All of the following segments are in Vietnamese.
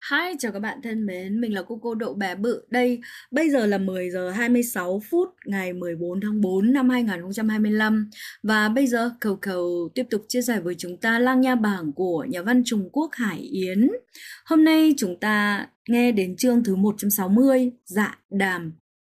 Hi, chào các bạn thân mến, mình là cô Đậu Bé Bự đây. Bây giờ là 10 giờ 26 phút ngày 14 tháng 4 năm 2025. Và bây giờ Cầu Cầu tiếp tục chia sẻ với chúng ta Lang Nha Bảng của nhà văn Trung Quốc Hải Yến. Hôm nay chúng ta nghe đến chương thứ 160, Dạ Đàm.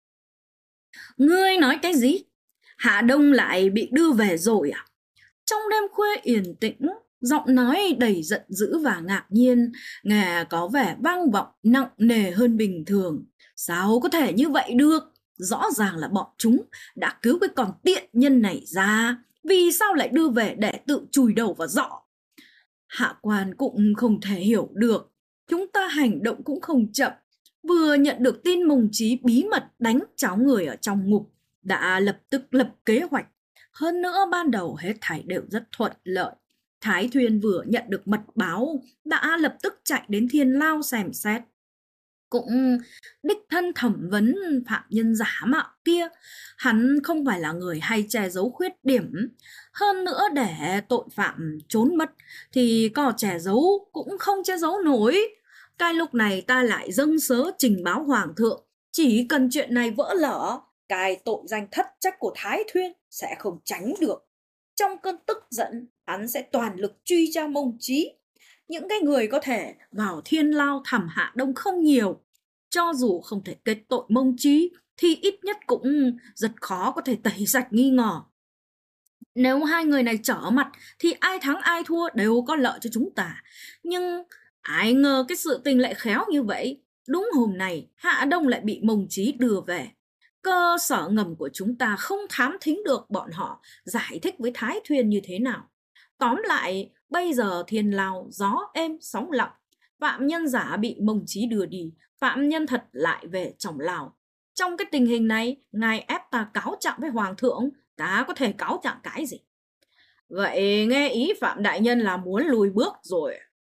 Ngươi nói cái gì? Hạ Đông lại bị đưa về rồi à? Trong đêm khuya yên tĩnh, giọng nói đầy giận dữ và ngạc nhiên, nghe có vẻ vang vọng nặng nề hơn bình thường. Sao có thể như vậy được? Rõ ràng là bọn chúng đã cứu cái con tiện nhân này ra. Vì sao lại đưa về để tự chùi đầu vào giỏ? Hạ quan cũng không thể hiểu được. Chúng ta hành động cũng không chậm. Vừa nhận được tin Mông Chí bí mật đánh cháo người ở trong ngục, đã lập tức lập kế hoạch. Hơn nữa ban đầu hết thảy đều rất thuận lợi. Thái Thuyên vừa nhận được mật báo, đã lập tức chạy đến Thiên Lao xem xét. Cũng đích thân thẩm vấn phạm nhân giả mạo kia. Hắn không phải là người hay che giấu khuyết điểm. Hơn nữa để tội phạm trốn mất thì có che giấu cũng không che giấu nổi. Cái lúc này ta lại dâng sớ trình báo hoàng thượng. Chỉ cần chuyện này vỡ lở, cái tội danh thất trách của Thái Thuyên sẽ không tránh được. Trong cơn tức giận, hắn sẽ toàn lực truy tra Mông Chí. Những cái người có thể vào Thiên Lao thẩm Hạ Đông không nhiều. Cho dù không thể kết tội Mông Chí thì ít nhất cũng rất khó có thể tẩy sạch nghi ngờ. Nếu hai người này trở mặt thì ai thắng ai thua đều có lợi cho chúng ta. Nhưng ai ngờ cái sự tình lại khéo như vậy. Đúng hôm nay Hạ Đông lại bị Mông Chí đưa về. Cơ sở ngầm của chúng ta không thám thính được bọn họ giải thích với Thái Thuyên như thế nào. Tóm lại, bây giờ Thiên Lao gió êm sóng lặng. Phạm nhân giả bị Mông Chí đưa đi, phạm nhân thật lại về trong Lào. Trong cái tình hình này, ngài ép ta cáo trạng với Hoàng thượng, ta có thể cáo trạng cái gì? Vậy nghe ý Phạm Đại Nhân là muốn lùi bước rồi.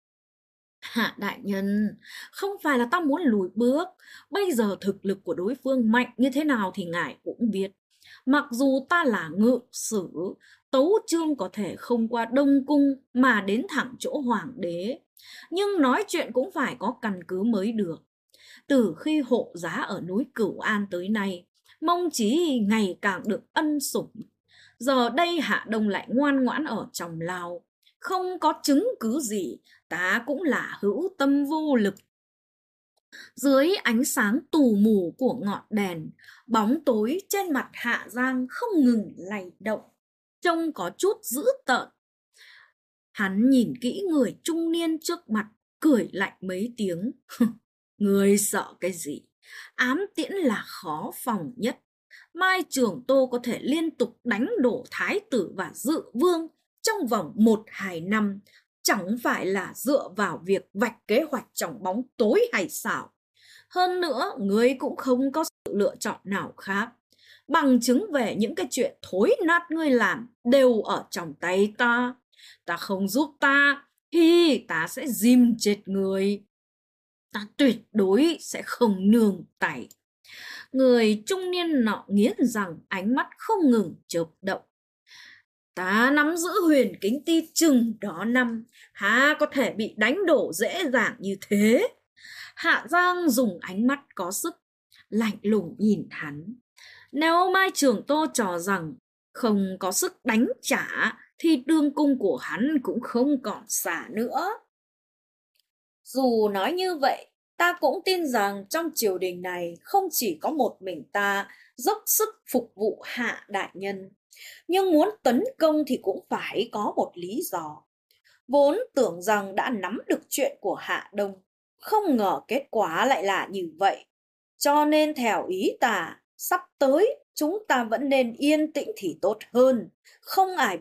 Hạ đại nhân, không phải là ta muốn lùi bước. Bây giờ thực lực của đối phương mạnh như thế nào thì ngài cũng biết. Mặc dù ta là ngự sử, tấu chương có thể không qua Đông Cung mà đến thẳng chỗ hoàng đế. Nhưng nói chuyện cũng phải có căn cứ mới được. Từ khi hộ giá ở núi Cửu An tới nay, Mông Chí ngày càng được ân sủng. Giờ đây Hạ Đông lại ngoan ngoãn ở trong Lào. Không có chứng cứ gì, ta cũng là hữu tâm vô lực. Dưới ánh sáng tù mù của ngọn đèn, bóng tối trên mặt Hạ Giang không ngừng lay động, trông có chút dữ tợn. Hắn nhìn kỹ người trung niên trước mặt, cười lạnh mấy tiếng. Người sợ cái gì? Ám tiễn là khó phòng nhất. Mai Trường Tô có thể liên tục đánh đổ thái tử và dự vương trong vòng 1-2 năm, chẳng phải là dựa vào việc vạch kế hoạch trong bóng tối hay sao? Hơn nữa, ngươi cũng không có sự lựa chọn nào khác. Bằng chứng về những cái chuyện thối nát ngươi làm đều ở trong tay ta. Ta không giúp ta thì ta sẽ dìm chết người. Ta tuyệt đối sẽ không nương tay. Người trung niên nọ nghiến rằng ánh mắt không ngừng chớp động. Ta nắm giữ huyền kính ti chừng đó năm, há có thể bị đánh đổ dễ dàng như thế. Hạ Giang dùng ánh mắt có sức, lạnh lùng nhìn hắn. Nếu Mai Trường Tô cho rằng không có sức đánh trả, thì đường cung của hắn cũng không còn xa nữa. Dù nói như vậy, ta cũng tin rằng trong triều đình này không chỉ có một mình ta dốc sức phục vụ Hạ đại nhân. Nhưng muốn tấn công thì cũng phải có một lý do. Vốn tưởng rằng đã nắm được chuyện của Hạ Đông, không ngờ kết quả lại là như vậy. Cho nên theo ý ta, sắp tới chúng ta vẫn nên yên tĩnh thì tốt hơn. Không ai.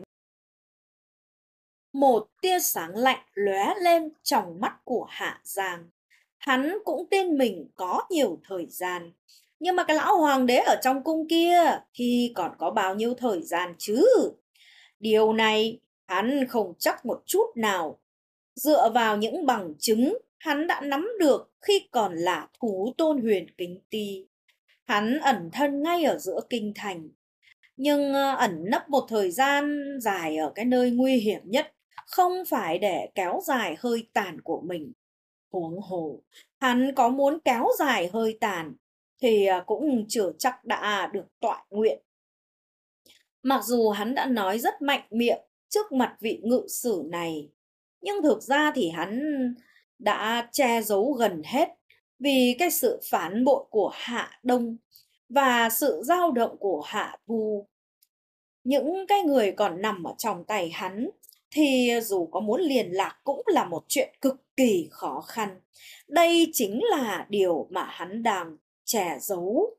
Một tia sáng lạnh lóe lên trong mắt của Hạ Giang. Hắn cũng tin mình có nhiều thời gian. Nhưng mà cái lão hoàng đế ở trong cung kia thì còn có bao nhiêu thời gian chứ? Điều này hắn không chắc một chút nào. Dựa vào những bằng chứng hắn đã nắm được khi còn là thú tôn huyền kính ti. Hắn ẩn thân ngay ở giữa kinh thành. Nhưng ẩn nấp một thời gian dài ở cái nơi nguy hiểm nhất không phải để kéo dài hơi tàn của mình. Huống hồ, hắn có muốn kéo dài hơi tàn thì cũng chưa chắc đã được toại nguyện. Mặc dù hắn đã nói rất mạnh miệng trước mặt vị ngự sử này, nhưng thực ra thì hắn đã che giấu gần hết vì cái sự phản bội của Hạ Đông và sự dao động của Hạ Thu. Những cái người còn nằm ở trong tay hắn thì dù có muốn liên lạc cũng là một chuyện cực kỳ khó khăn. Đây chính là điều mà hắn đang che giấu.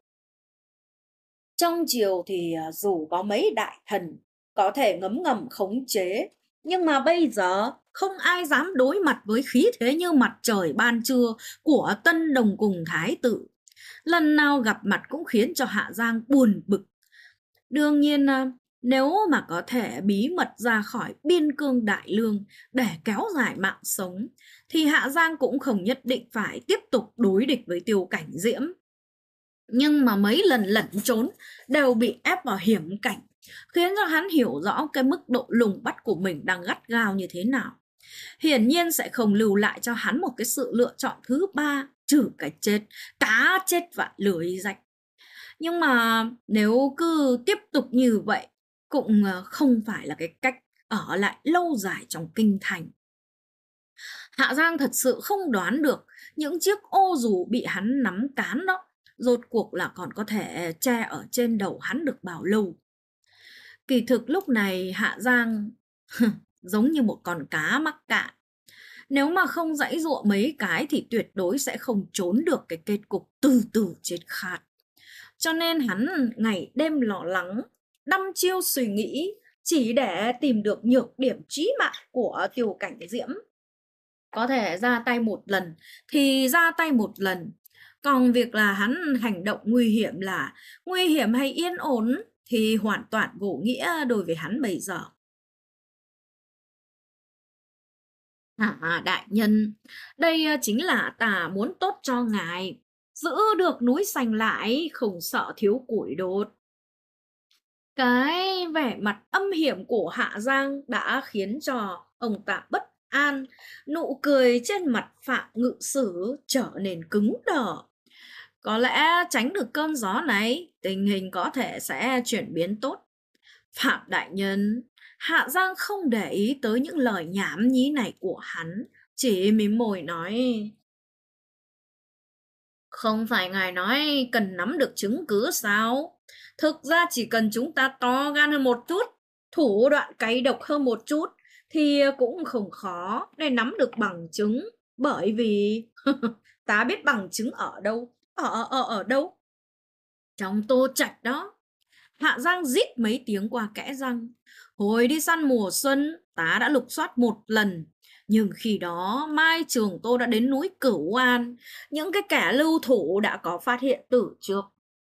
Trong triều thì dù có mấy đại thần có thể ngấm ngầm khống chế, nhưng mà bây giờ không ai dám đối mặt với khí thế như mặt trời ban trưa của Tân Đồng cùng Thái tử. Lần nào gặp mặt cũng khiến cho Hạ Giang buồn bực. Đương nhiên nếu mà có thể bí mật ra khỏi biên cương Đại Lương để kéo dài mạng sống, thì Hạ Giang cũng không nhất định phải tiếp tục đối địch với Tiêu Cảnh Diễm. Nhưng mà mấy lần lẩn trốn đều bị ép vào hiểm cảnh, khiến cho hắn hiểu rõ cái mức độ lùng bắt của mình đang gắt gao như thế nào. Hiển nhiên sẽ không lưu lại cho hắn một cái sự lựa chọn thứ ba, trừ cái chết, cá chết vạn lưới rách. Nhưng mà nếu cứ tiếp tục như vậy cũng không phải là cái cách ở lại lâu dài trong kinh thành. Hạ Giang thật sự không đoán được những chiếc ô dù bị hắn nắm cán đó rốt cuộc là còn có thể che ở trên đầu hắn được bao lâu. Kỳ thực lúc này Hạ Giang giống như một con cá mắc cạn. Nếu mà không giãy giụa mấy cái thì tuyệt đối sẽ không trốn được cái kết cục từ từ chết khát. Cho nên hắn ngày đêm lo lắng, đăm chiêu suy nghĩ chỉ để tìm được nhược điểm chí mạng của Tiêu Cảnh Diễm. Có thể ra tay một lần thì ra tay một lần. Còn việc là hắn hành động nguy hiểm là nguy hiểm hay yên ổn thì hoàn toàn vô nghĩa đối với hắn bây giờ. Đại nhân, đây chính là ta muốn tốt cho ngài. Giữ được núi xanh lại, không sợ thiếu củi đốt. Cái vẻ mặt âm hiểm của Hạ Giang đã khiến cho ông ta bất an. Nụ cười trên mặt Phạm Ngự Sử trở nên cứng đờ. Có lẽ tránh được cơn gió này, tình hình có thể sẽ chuyển biến tốt. Phạm đại nhân, Hạ Giang không để ý tới những lời nhảm nhí này của hắn, chỉ mím môi nói: Không phải ngài nói cần nắm được chứng cứ sao? Thực ra chỉ cần chúng ta to gan hơn một chút, thủ đoạn cay độc hơn một chút, thì cũng không khó để nắm được bằng chứng. Bởi vì ta biết bằng chứng ở đâu. Ở đâu? Trong Tô Trạch đó. Hạ Giang rít mấy tiếng qua kẽ răng. Hồi đi săn mùa xuân, ta đã lục soát một lần. Nhưng khi đó Mai Trường Tô đã đến núi Cửu An. Những cái kẻ lưu thủ đã có phát hiện từ trước.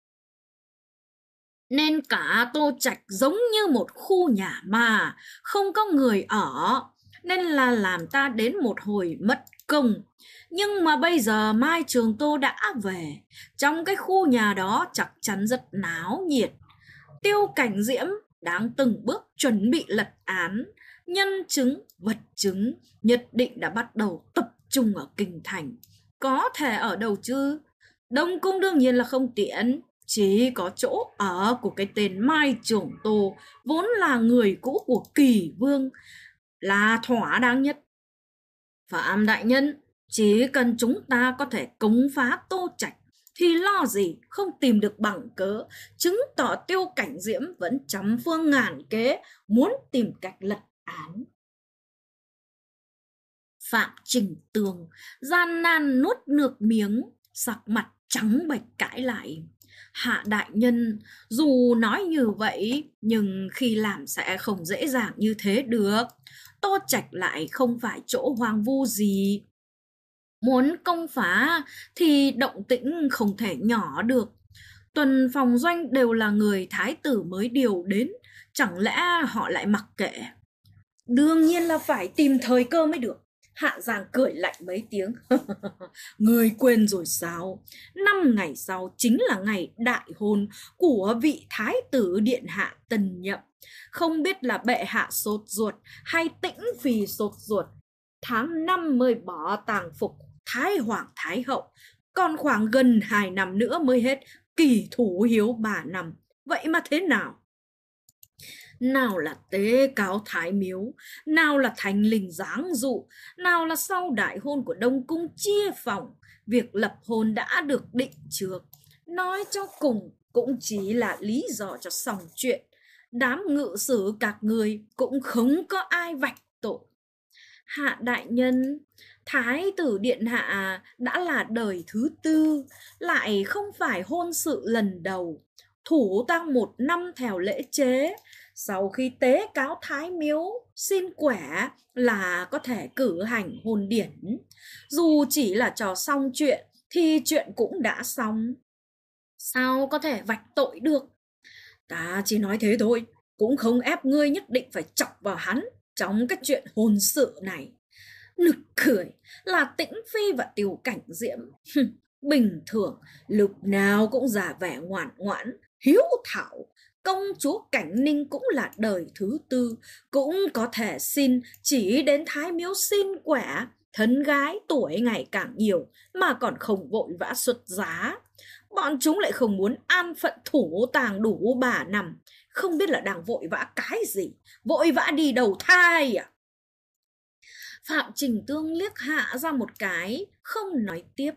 Nên cả Tô Trạch giống như một khu nhà mà không có người ở. Nên là làm ta đến một hồi mất công. Nhưng mà bây giờ Mai Trường Tô đã về. Trong cái khu nhà đó chắc chắn rất náo nhiệt. Tiêu Cảnh Diễm đang từng bước chuẩn bị lật án. Nhân chứng, vật chứng nhất định đã bắt đầu tập trung ở kinh thành. Có thể ở đâu chứ? Đông Cung đương nhiên là không tiện. Chỉ có chỗ ở của cái tên Mai Trường Tô, vốn là người cũ của Kỳ Vương, là thỏa đáng nhất. Phạm đại nhân, chỉ cần chúng ta có thể cống phá Tô Trạch thì lo gì không tìm được bằng cớ, chứng tỏ Tiêu Cảnh Diễm vẫn trăm phương ngàn kế muốn tìm cách lật án. Phạm Trình Tường gian nan nuốt nước miếng, sắc mặt trắng bệch cãi lại: Hạ đại nhân, dù nói như vậy nhưng khi làm sẽ không dễ dàng như thế được. Tô Trạch lại không phải chỗ hoang vu gì. Muốn công phá thì động tĩnh không thể nhỏ được. Tuần phòng doanh đều là người thái tử mới điều đến, chẳng lẽ họ lại mặc kệ? Đương nhiên là phải tìm thời cơ mới được. Hạ Giang cười lạnh mấy tiếng. Người quên rồi sao? 5 ngày sau chính là ngày đại hôn của vị thái tử điện hạ tân nhậm. Không biết là bệ hạ sốt ruột hay tĩnh phi sốt ruột. Tháng 5 mới bỏ tàng phục, Thái Hoàng Thái Hậu. Còn khoảng gần 2 năm nữa mới hết kỳ thủ hiếu 3 năm. Vậy mà thế nào? Nào là tế cáo Thái Miếu, nào là thành linh giáng dụ, nào là sau đại hôn của Đông Cung chia phòng, việc lập hôn đã được định trước. Nói cho cùng cũng chỉ là lý do cho xong chuyện. Đám ngự sử các người cũng không có ai vạch tội. Hạ đại nhân, Thái tử điện hạ đã là đời thứ 4, lại không phải hôn sự lần đầu. Thủ tang 1 năm theo lễ chế, sau khi tế cáo Thái Miếu xin quẻ là có thể cử hành hôn điển. Dù chỉ là trò xong chuyện thì chuyện cũng đã xong, sao có thể vạch tội được? Ta chỉ nói thế thôi, cũng không ép ngươi nhất định phải chọc vào hắn trong cái chuyện hôn sự này. Nực cười là Tĩnh Phi và Tiêu Cảnh Diễm. Bình thường lúc nào cũng giả vẻ ngoan ngoãn, hiếu thảo. Công chúa Cảnh Ninh cũng là đời thứ 4, cũng có thể xin chỉ đến Thái Miếu xin quẻ. Thân gái tuổi ngày càng nhiều mà còn không vội vã xuất giá. Bọn chúng lại không muốn an phận thủ tàng đủ 3 năm. Không biết là đang vội vã cái gì, vội vã đi đầu thai à? Phạm Trình Tương liếc Hạ ra một cái, không nói tiếp.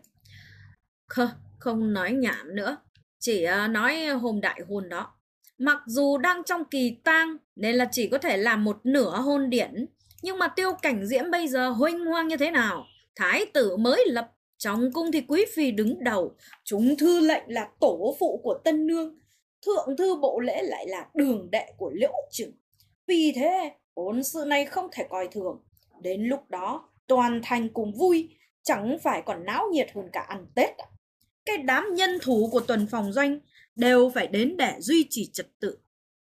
Không nói nhảm nữa, chỉ nói hôm đại hôn đó. Mặc dù đang trong kỳ tang nên là chỉ có thể làm một nửa hôn điển, nhưng mà Tiêu Cảnh Diễm bây giờ huênh hoang như thế nào? Thái tử mới lập, trong cung thì quý phi đứng đầu, chúng thư lệnh là tổ phụ của tân nương, thượng thư bộ lễ lại là đường đệ của Liễu Trừng. Vì thế hôn sự này không thể coi thường. Đến lúc đó toàn thành cùng vui, chẳng phải còn náo nhiệt hơn cả ăn Tết à? Cái đám nhân thủ của tuần phòng doanh đều phải đến để duy trì trật tự.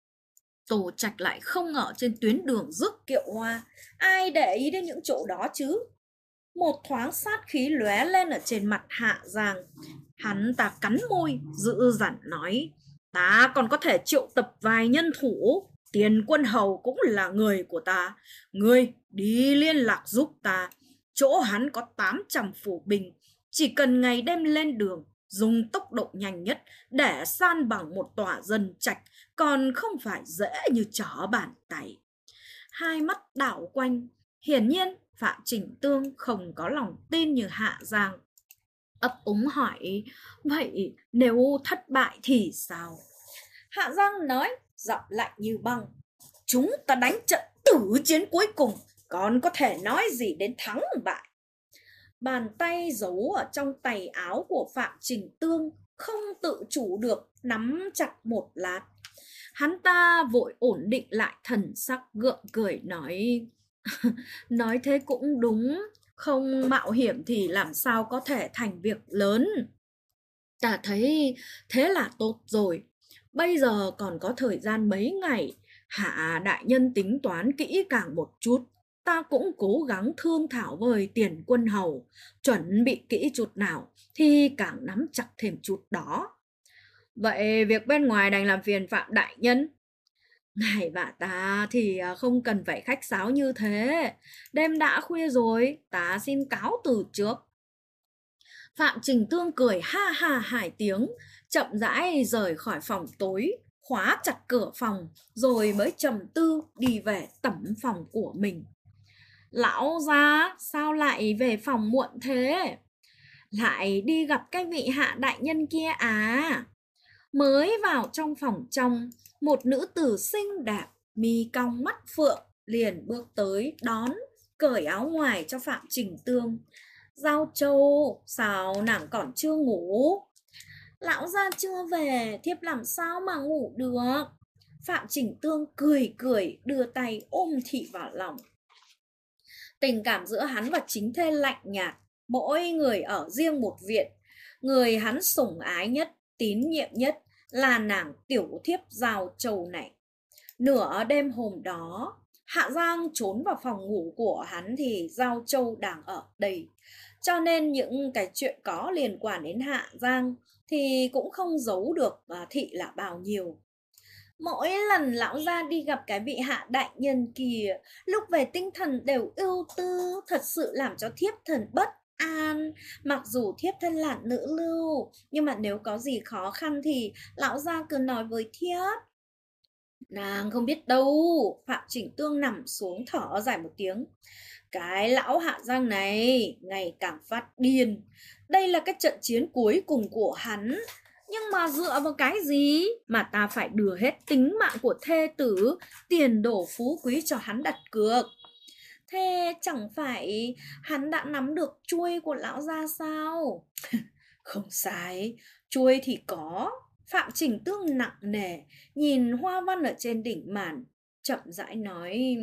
Tổ Trạch lại không ở trên tuyến đường rước kiệu hoa, ai để ý đến những chỗ đó chứ? Một thoáng sát khí lóe lên ở trên mặt Hạ Giang. Hắn ta cắn môi, dữ dằn nói: ta còn có thể triệu tập vài nhân thủ. Tiền Quân Hầu cũng là người của ta, ngươi đi liên lạc giúp ta. Chỗ hắn có 800 phủ binh, chỉ cần ngày đêm lên đường, dùng tốc độ nhanh nhất để san bằng một tòa dân trạch, còn không phải dễ như trở bàn tay. Hai mắt đảo quanh, hiển nhiên Phạm Trình Tương không có lòng tin như Hạ Giang. Ấp úng hỏi: vậy nếu thất bại thì sao? Hạ Giang nói giọng lạnh như băng: chúng ta đánh trận tử chiến cuối cùng, còn có thể nói gì đến thắng bại. Bàn tay giấu ở trong tay áo của Phạm Trình Tương không tự chủ được nắm chặt một lát. Hắn ta vội ổn định lại thần sắc, gượng cười nói: nói thế cũng đúng, không mạo hiểm thì làm sao có thể thành việc lớn. Ta thấy thế là tốt rồi. Bây giờ còn có thời gian mấy ngày, Hạ đại nhân tính toán kỹ càng một chút. Ta cũng cố gắng thương thảo với Tiền Quân Hầu, chuẩn bị kỹ chút nào thì càng nắm chặt thêm chút đó. Vậy việc bên ngoài đành làm phiền Phạm đại nhân. Ngài và ta thì không cần phải khách sáo như thế. Đêm đã khuya rồi, ta xin cáo từ trước. Phạm Trình Tương cười ha ha 2 tiếng, chậm rãi rời khỏi phòng tối, khóa chặt cửa phòng, rồi mới trầm tư đi về tẩm phòng của mình. Lão gia, sao lại về phòng muộn thế? Lại đi gặp cái vị Hạ đại nhân kia à? Mới vào trong phòng trong, một nữ tử xinh đẹp, mi cong mắt phượng, liền bước tới đón, cởi áo ngoài cho Phạm Trình Tương. Giao Châu, sao nàng còn chưa ngủ? Lão gia chưa về, thiếp làm sao mà ngủ được? Phạm Trình Tương cười cười, đưa tay ôm thị vào lòng. Tình cảm giữa hắn và chính thê lạnh nhạt, mỗi người ở riêng một viện. Người hắn sủng ái nhất, tín nhiệm nhất là nàng tiểu thiếp Giao Châu này. Nửa đêm hôm đó, Hạ Giang trốn vào phòng ngủ của hắn thì Giao Châu đang ở đây. Cho nên những cái chuyện có liên quan đến Hạ Giang thì cũng không giấu được thị là bao nhiêu. Mỗi lần lão gia đi gặp cái vị Hạ đại nhân kia, lúc về tinh thần đều ưu tư, thật sự làm cho thiếp thần bất an. Mặc dù thiếp thân là nữ lưu, nhưng mà nếu có gì khó khăn thì lão gia cứ nói với thiếp. Nàng không biết đâu. Phạm Chỉnh Tương nằm xuống thở dài một tiếng. Cái lão Hạ Giang này ngày càng phát điên. Đây là cái trận chiến cuối cùng của hắn. Nhưng mà dựa vào cái gì mà ta phải đưa hết tính mạng của thê tử, tiền đổ phú quý cho hắn đặt cược? Thế chẳng phải hắn đã nắm được chuôi của lão gia sao? Không sai, chuôi thì có. Phạm Chỉnh Tương nặng nề nhìn hoa văn ở trên đỉnh màn, chậm rãi nói.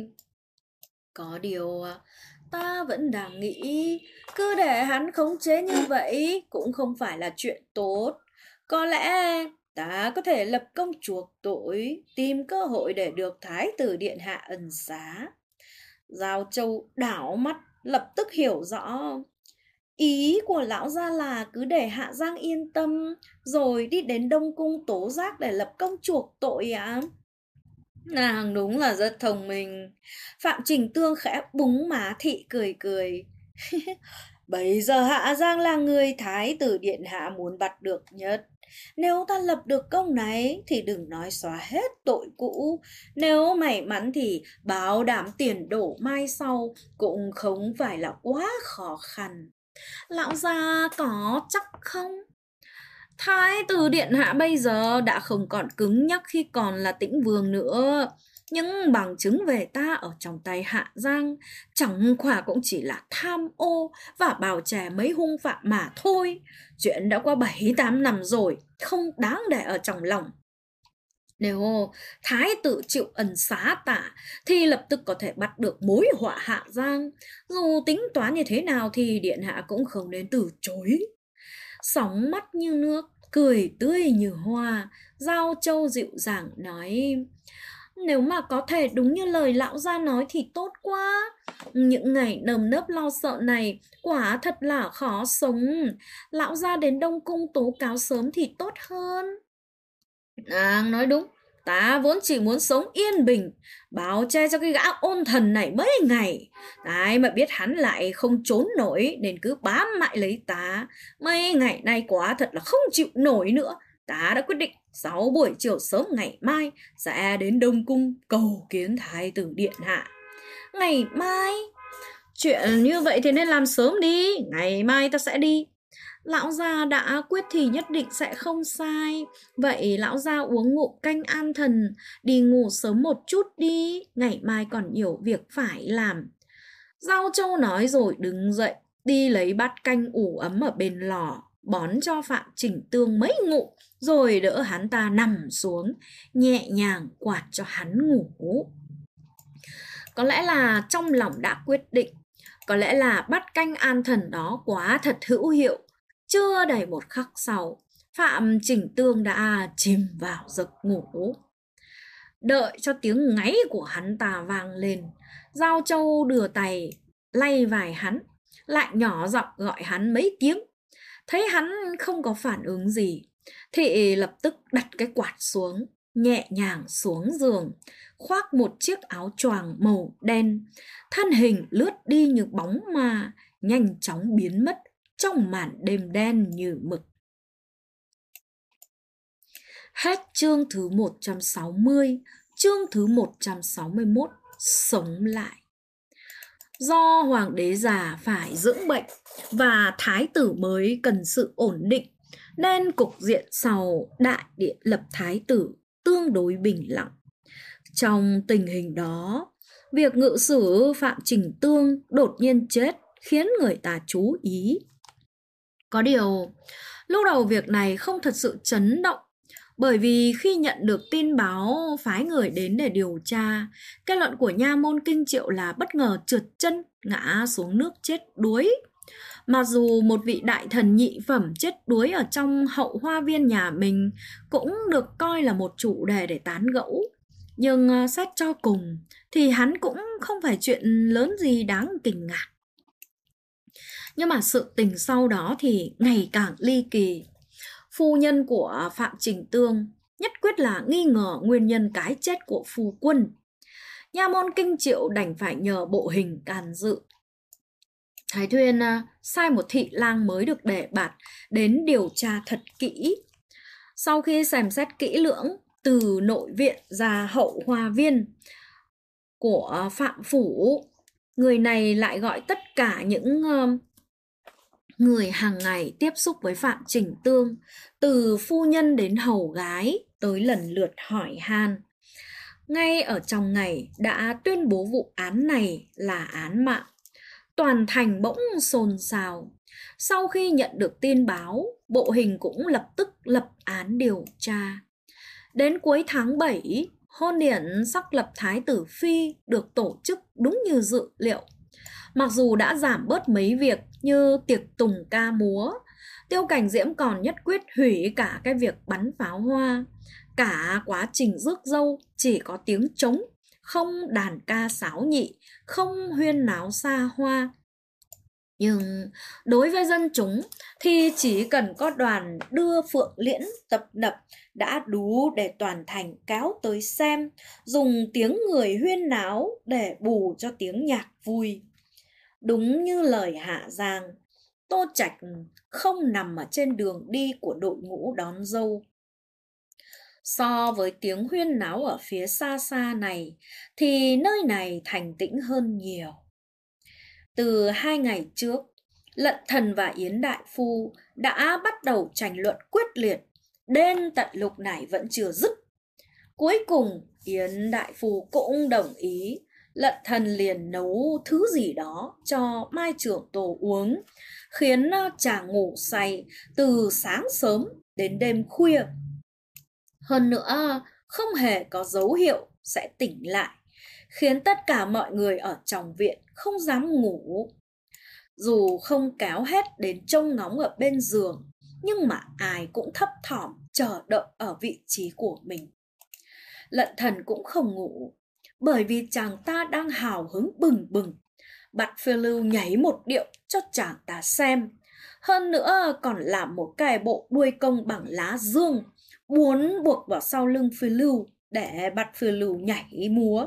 Có điều ta vẫn đang nghĩ cứ để hắn khống chế như vậy cũng không phải là chuyện tốt. Có lẽ ta có thể lập công chuộc tội, tìm cơ hội để được Thái tử Điện Hạ ân xá. Giao Châu đảo mắt, lập tức hiểu rõ. Ý của lão gia là cứ để Hạ Giang yên tâm, rồi đi đến Đông Cung tố giác để lập công chuộc tội ạ. Nàng đúng là rất thông minh. Phạm Trình Tương khẽ búng má thị cười cười. Bây giờ Hạ Giang là người Thái tử Điện Hạ muốn bắt được nhất. Nếu ta lập được công này thì đừng nói xóa hết tội cũ. Nếu may mắn thì bảo đảm tiền đổ mai sau cũng không phải là quá khó khăn. Lão gia có chắc không? Thái tử Điện Hạ bây giờ đã không còn cứng nhắc khi còn là Tĩnh Vương nữa. Những bằng chứng về ta ở trong tay Hạ Giang chẳng qua cũng chỉ là tham ô và bào chè mấy hung phạm mà thôi. Chuyện đã qua 7-8 năm rồi, không đáng để ở trong lòng. Nếu Thái tử chịu ân xá tạ thì lập tức có thể bắt được mối họa Hạ Giang. Dù tính toán như thế nào thì Điện Hạ cũng không nên từ chối. Sóng mắt như nước, cười tươi như hoa, Giao Châu dịu dàng nói. Nếu mà có thể đúng như lời lão gia nói thì tốt quá. Những ngày nơm nớp lo sợ này quả thật là khó sống. Lão gia đến Đông Cung tố cáo sớm thì tốt hơn. Nàng nói đúng. Ta vốn chỉ muốn sống yên bình, báo che cho cái gã ôn thần này mấy ngày. Ai mà biết hắn lại không trốn nổi nên cứ bám mại lấy ta. Mấy ngày nay quá thật là không chịu nổi nữa. Ta đã quyết định 6 buổi chiều sớm ngày mai sẽ đến Đông Cung cầu kiến Thái tử Điện Hạ. Ngày mai? Chuyện như vậy thì nên làm sớm đi, ngày mai ta sẽ đi. Lão gia đã quyết thì nhất định sẽ không sai. Vậy lão gia uống ngụm canh an thần, đi ngủ sớm một chút đi, ngày mai còn nhiều việc phải làm. Giao Châu nói rồi đứng dậy, đi lấy bát canh ủ ấm ở bên lò, bón cho Phạm Chỉnh Tương mấy ngụm, rồi đỡ hắn ta nằm xuống, nhẹ nhàng quạt cho hắn ngủ. Có lẽ là trong lòng đã quyết định, có lẽ là bát canh an thần đó quá thật hữu hiệu. Chưa đầy một khắc sau, Phạm Chỉnh Tương đã chìm vào giấc ngủ. Đợi cho tiếng ngáy của hắn ta vang lên, Giao Châu đưa tay lay vai hắn, lại nhỏ giọng gọi hắn mấy tiếng. Thấy hắn không có phản ứng gì, thị lập tức đặt cái quạt xuống, nhẹ nhàng xuống giường, khoác một chiếc áo choàng màu đen, thân hình lướt đi như bóng ma, nhanh chóng biến mất trong màn đêm đen như mực. Hết chương thứ 160, chương thứ 161, sống lại. Do hoàng đế già phải dưỡng bệnh và thái tử mới cần sự ổn định, nên cục diện sau đại điện lập thái tử tương đối bình lặng. Trong tình hình đó, việc ngự sử Phạm Chỉnh Tương đột nhiên chết khiến người ta chú ý. Có điều, lúc đầu việc này không thật sự chấn động, bởi vì khi nhận được tin báo phái người đến để điều tra, kết luận của nha môn Kinh Triệu là bất ngờ trượt chân, ngã xuống nước chết đuối. Mặc dù một vị đại thần nhị phẩm chết đuối ở trong hậu hoa viên nhà mình cũng được coi là một chủ đề để tán gẫu, nhưng xét cho cùng thì hắn cũng không phải chuyện lớn gì đáng kinh ngạc. Nhưng mà sự tình sau đó thì ngày càng ly kỳ. Phu nhân của Phạm Chỉnh Tương nhất quyết là nghi ngờ nguyên nhân cái chết của phu quân. Nha môn Kinh Triệu đành phải nhờ bộ hình can dự. Thái Thuyên sai một thị lang mới được đề bạt đến điều tra thật kỹ. Sau khi xem xét kỹ lưỡng từ nội viện ra hậu hoa viên của Phạm Phủ, người này lại gọi tất cả những người hàng ngày tiếp xúc với Phạm Chỉnh Tương, từ phu nhân đến hầu gái, tới lần lượt hỏi han. Ngay ở trong ngày đã tuyên bố vụ án này là án mạng, toàn thành bỗng xôn xao. Sau khi nhận được tin báo, bộ hình cũng lập tức lập án điều tra. Đến cuối tháng 7, hôn điển xác lập Thái tử Phi được tổ chức đúng như dự liệu. Mặc dù đã giảm bớt mấy việc như tiệc tùng ca múa, Tiêu Cảnh Diễm còn nhất quyết hủy cả cái việc bắn pháo hoa. Cả quá trình rước dâu chỉ có tiếng trống, không đàn ca sáo nhị, không huyên náo xa hoa. Nhưng đối với dân chúng thì chỉ cần có đoàn đưa phượng liễn tập nập đã đủ để toàn thành kéo tới xem, dùng tiếng người huyên náo để bù cho tiếng nhạc vui. Đúng như lời Hạ Giang, Tô Trạch không nằm ở trên đường đi của đội ngũ đón dâu. So với tiếng huyên náo ở phía xa xa này thì nơi này thành tĩnh hơn nhiều. Từ 2 ngày trước, Lận Thần và Yến Đại Phu đã bắt đầu tranh luận quyết liệt, đến tận lúc này vẫn chưa dứt. Cuối cùng Yến Đại Phu cũng đồng ý, Lận Thần liền nấu thứ gì đó cho Mai Trưởng Tổ uống, khiến chàng ngủ say từ sáng sớm đến đêm khuya. Hơn nữa, không hề có dấu hiệu sẽ tỉnh lại, khiến tất cả mọi người ở trong viện không dám ngủ. Dù không kéo hết đến trông ngóng ở bên giường, nhưng mà ai cũng thấp thỏm chờ đợi ở vị trí của mình. Lận Thần cũng không ngủ, bởi vì chàng ta đang hào hứng bừng bừng, bắt phiêu lưu nhảy một điệu cho chàng ta xem. Hơn nữa còn làm một cái bộ đuôi công bằng lá dương, muốn buộc vào sau lưng phiêu lưu để bắt phiêu lưu nhảy múa.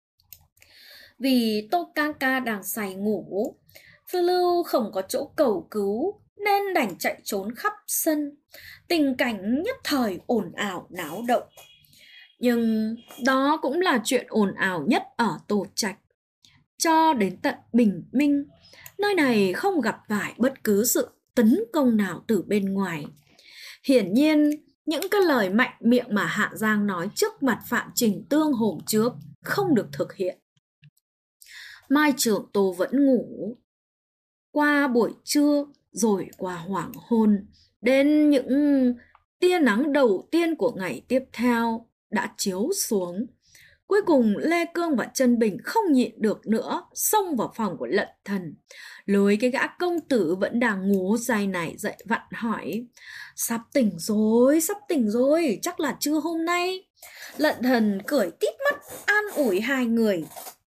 Vì Tô Ca Ca đang say ngủ, phiêu lưu không có chỗ cầu cứu nên đành chạy trốn khắp sân. Tình cảnh nhất thời ồn ào náo động. Nhưng đó cũng là chuyện ồn ào nhất ở Tô Trạch. Cho đến tận bình minh, nơi này không gặp phải bất cứ sự tấn công nào từ bên ngoài. Hiển nhiên, những cái lời mạnh miệng mà Hạ Giang nói trước mặt Phạm Chỉnh Tương hôm trước không được thực hiện. Mai Trưởng Tô vẫn ngủ. Qua buổi trưa rồi qua hoàng hôn, đến những tia nắng đầu tiên của ngày tiếp theo đã chiếu xuống. Cuối cùng Lê Cương và Trân Bình không nhịn được nữa, xông vào phòng của Lận Thần. Lôi cái gã công tử vẫn đang ngủ say này dậy vặn hỏi: sắp tỉnh rồi, chắc là trưa hôm nay. Lận Thần cười tít mắt an ủi hai người.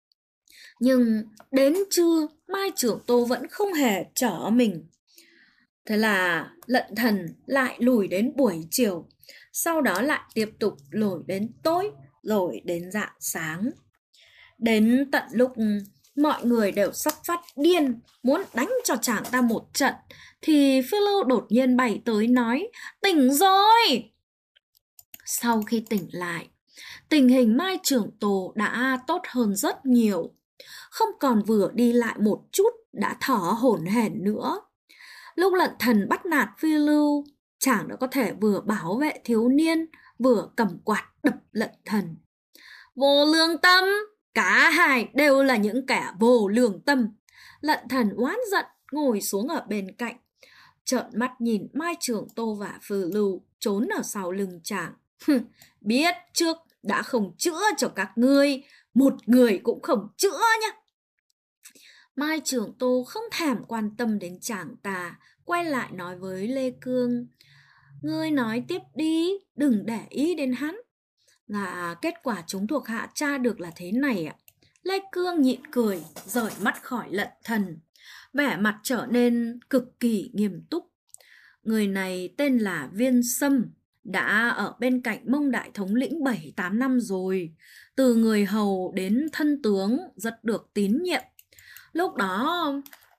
Nhưng đến trưa, Mai Trưởng Tô vẫn không hề chở mình. Thế là Lận Thần lại lùi đến buổi chiều, sau đó lại tiếp tục lùi đến tối, rồi đến rạng sáng. Đến tận lúc mọi người đều sắp phát điên, muốn đánh cho chàng ta một trận, thì Phiêu Lưu đột nhiên bay tới nói: tỉnh rồi! Sau khi tỉnh lại, tình hình Mai Trưởng Tô đã tốt hơn rất nhiều. Không còn vừa đi lại một chút đã thở hổn hển nữa. Lúc Lận Thần bắt nạt Phiêu Lưu, chàng đã có thể vừa bảo vệ thiếu niên, vừa cầm quạt đập Lận Thần. Vô lương tâm! Cả hai đều là những kẻ vô lương tâm. Lận Thần oán giận ngồi xuống ở bên cạnh, trợn mắt nhìn Mai Trưởng Tô và Phiêu Lưu trốn ở sau lưng chàng. Biết trước đã không chữa cho các ngươi, một người cũng không chữa nhé. Mai Trưởng Tô không thèm quan tâm đến chàng ta, quay lại nói với Lê Cương: ngươi nói tiếp đi, đừng để ý đến hắn. Là kết quả chúng thuộc hạ tra được là thế này ạ. Lê Cương nhịn cười, rời mắt khỏi Lận Thần, vẻ mặt trở nên cực kỳ nghiêm túc. Người này tên là Viên Sâm, đã ở bên cạnh Mông Đại thống lĩnh 7-8 năm rồi, từ người hầu đến thân tướng rất được tín nhiệm. Lúc đó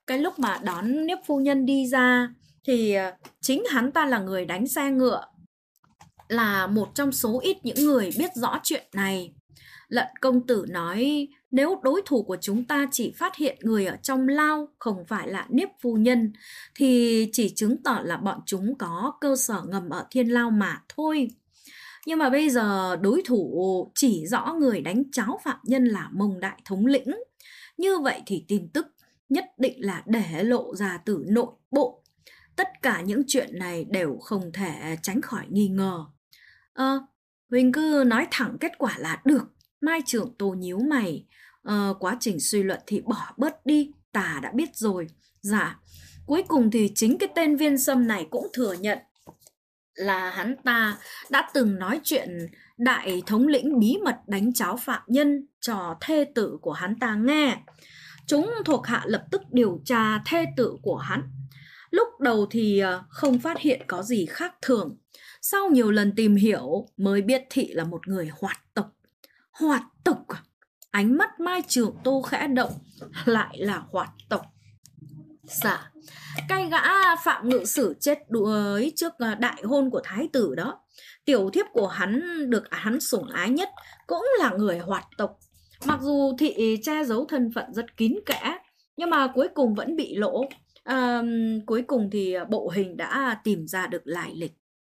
cái lúc mà đón Niếp phu nhân đi ra thì chính hắn ta là người đánh xe ngựa, là một trong số ít những người biết rõ chuyện này. Lận công tử nói nếu đối thủ của chúng ta chỉ phát hiện người ở trong lao không phải là Niếp phu nhân thì chỉ chứng tỏ là bọn chúng có cơ sở ngầm ở thiên lao mà thôi. Nhưng mà bây giờ đối thủ chỉ rõ người đánh cháo phạm nhân là Mông đại thống lĩnh. Như vậy thì tin tức nhất định là để lộ ra từ nội bộ. Tất cả những chuyện này đều không thể tránh khỏi nghi ngờ. Huỳnh cứ nói thẳng kết quả là được. Mai Trưởng Tô nhíu mày. Quá trình suy luận thì bỏ bớt đi, ta đã biết rồi. Dạ, cuối cùng thì chính cái tên Viên Sâm này cũng thừa nhận là hắn ta đã từng nói chuyện đại thống lĩnh bí mật đánh cháo phạm nhân cho thê tử của hắn ta nghe. Chúng thuộc hạ lập tức điều tra thê tử của hắn. Lúc đầu thì không phát hiện có gì khác thường. Sau nhiều lần tìm hiểu mới biết thị là một người hoạt tộc. Hoạt tộc à? Ánh mắt Mai Trưởng Tô khẽ động, lại là hoạt tộc. Dạ, cái gã Phạm Ngự Sử chết đuối trước đại hôn của thái tử đó, tiểu thiếp của hắn được hắn sủng ái nhất cũng là người hoạt tộc. Mặc dù thị che giấu thân phận rất kín kẽ, nhưng mà cuối cùng vẫn bị lỗ. Cuối cùng thì bộ hình đã tìm ra được lai lịch.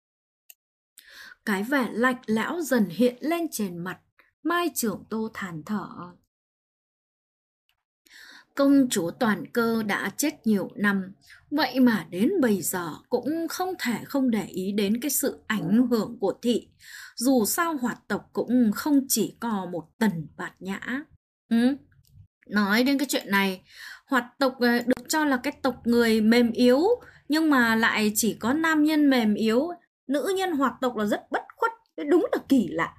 Cái vẻ lạnh lẽo dần hiện lên trên mặt Mai Trưởng Tô, than thở. Công chúa Toàn Cơ đã chết nhiều năm, vậy mà đến bây giờ cũng không thể không để ý đến cái sự ảnh hưởng của thị. Dù sao hoạt tộc cũng không chỉ có một Tần Bạt Nhã. Nói đến cái chuyện này, hoạt tộc được cho là cái tộc người mềm yếu, nhưng mà lại chỉ có nam nhân mềm yếu, nữ nhân hoạt tộc là rất bất khuất, đúng là kỳ lạ.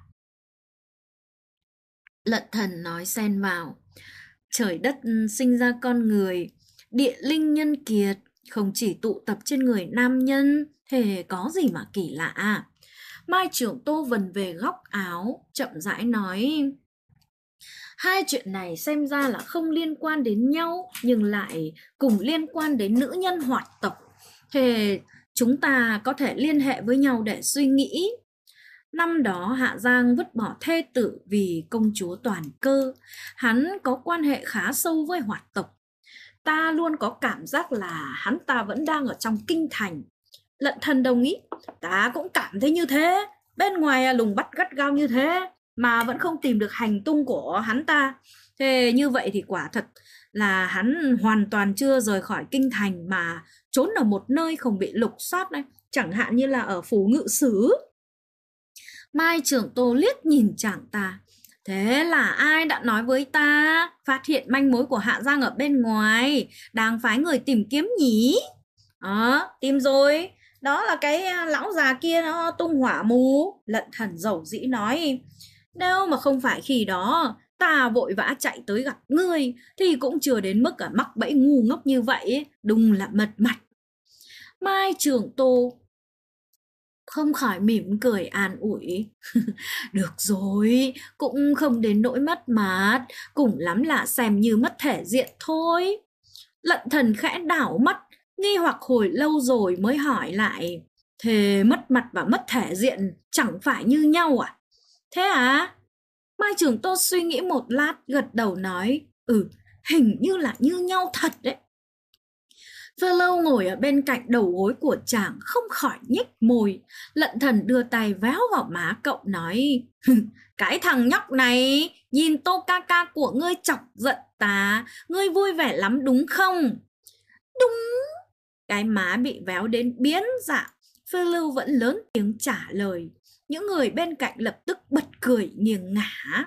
Lận Thần nói xen vào. Trời đất sinh ra con người, địa linh nhân kiệt, không chỉ tụ tập trên người nam nhân, thế có gì mà kỳ lạ. Mai Trưởng Tô vần về góc áo, chậm rãi nói. Hai chuyện này xem ra là không liên quan đến nhau, nhưng lại cùng liên quan đến nữ nhân hoạt tộc. Thế chúng ta có thể liên hệ với nhau để suy nghĩ. Năm đó Hạ Giang vứt bỏ thê tử vì công chúa Toàn Cơ. Hắn có quan hệ khá sâu với hoạt tộc. Ta luôn có cảm giác là hắn ta vẫn đang ở trong kinh thành. Lận Thần đồng ý. Ta cũng cảm thấy như thế. Bên ngoài lùng bắt gắt gao như thế mà vẫn không tìm được hành tung của hắn ta. Thế như vậy thì quả thật là hắn hoàn toàn chưa rời khỏi kinh thành mà trốn ở một nơi không bị lục soát này. Chẳng hạn như là ở phủ Ngự Sử. Mai Trưởng Tô liếc nhìn chàng ta. Thế là ai đã nói với ta phát hiện manh mối của Hạ Giang ở bên ngoài, đang phái người tìm kiếm nhỉ? Tìm rồi. Đó là cái lão già kia nó tung hỏa mù. Lận Thần dầu dĩ nói. Nếu mà không phải khi đó ta vội vã chạy tới gặp ngươi thì cũng chưa đến mức mắc bẫy ngu ngốc như vậy. Đúng là mật mặt. Mai Trưởng Tô không khỏi mỉm cười an ủi. Được rồi, cũng không đến nỗi mất mặt, cùng lắm là xem như mất thể diện thôi. Lận Thần khẽ đảo mắt, nghi hoặc hồi lâu rồi mới hỏi lại. Thế mất mặt và mất thể diện chẳng phải như nhau à? Thế à? Mai Trưởng Tô suy nghĩ một lát, gật đầu nói. Hình như là như nhau thật đấy. Fellow ngồi ở bên cạnh đầu gối của chàng không khỏi nhếch môi. Lận Thần đưa tay véo vào má cậu nói. Cái thằng nhóc này, nhìn Tô ca ca của ngươi chọc giận ta, ngươi vui vẻ lắm đúng không? Đúng. Cái má bị véo đến biến dạng. Fellow vẫn lớn tiếng trả lời. Những người bên cạnh lập tức bật cười nghiêng ngả.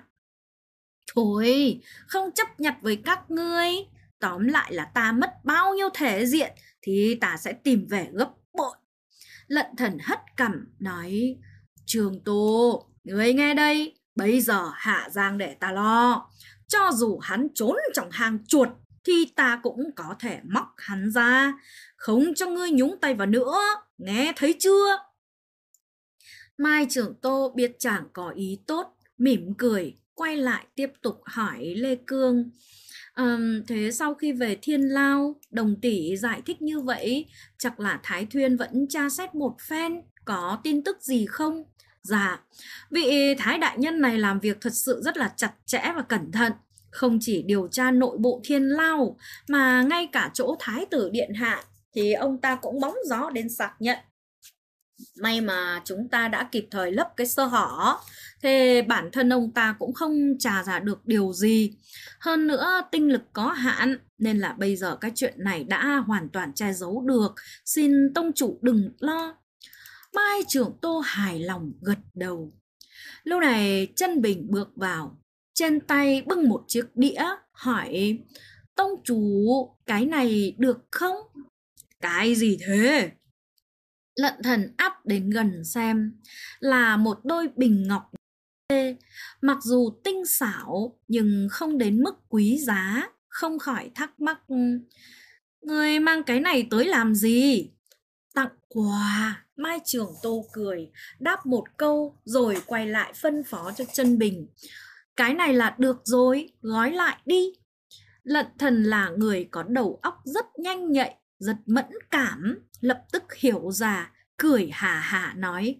Thôi, không chấp nhặt với các ngươi. Tóm lại là ta mất bao nhiêu thể diện thì ta sẽ tìm về gấp bội. Lận Thần hất cằm nói. Trường Tô, ngươi nghe đây, bây giờ Hạ Giang để ta lo. Cho dù hắn trốn trong hang chuột thì ta cũng có thể móc hắn ra, không cho ngươi nhúng tay vào nữa, nghe thấy chưa? Mai Trưởng Tô biết chàng có ý tốt, mỉm cười, quay lại tiếp tục hỏi Lê Cương. Thế sau khi về Thiên Lao, Đồng Tỷ giải thích như vậy, chắc là Thái Thuyên vẫn tra xét một phen, có tin tức gì không? Dạ, vị Thái đại nhân này làm việc thật sự rất là chặt chẽ và cẩn thận. Không chỉ điều tra nội bộ Thiên Lao, mà ngay cả chỗ Thái tử Điện Hạ thì ông ta cũng bóng gió đến xác nhận. May mà chúng ta đã kịp thời lấp cái sơ hở, thế bản thân ông ta cũng không tra ra được điều gì. Hơn nữa tinh lực có hạn, nên là bây giờ cái chuyện này đã hoàn toàn che giấu được, xin tông chủ đừng lo. Mai trưởng Tô hài lòng gật đầu. Lúc này Chân Bình bước vào, trên tay bưng một chiếc đĩa, hỏi: Tông chủ, cái này được không? Cái gì thế? Lận Thần áp đến gần xem, là một đôi bình ngọc mặc dù tinh xảo nhưng không đến mức quý giá, không khỏi thắc mắc: người mang cái này tới làm gì? Tặng quà. Mai Trường Tô cười, đáp một câu rồi quay lại phân phó cho Chân Bình: cái này là được rồi, gói lại đi. Lận Thần là người có đầu óc rất nhanh nhạy, rất mẫn cảm, lập tức hiểu ra, cười hà hà nói: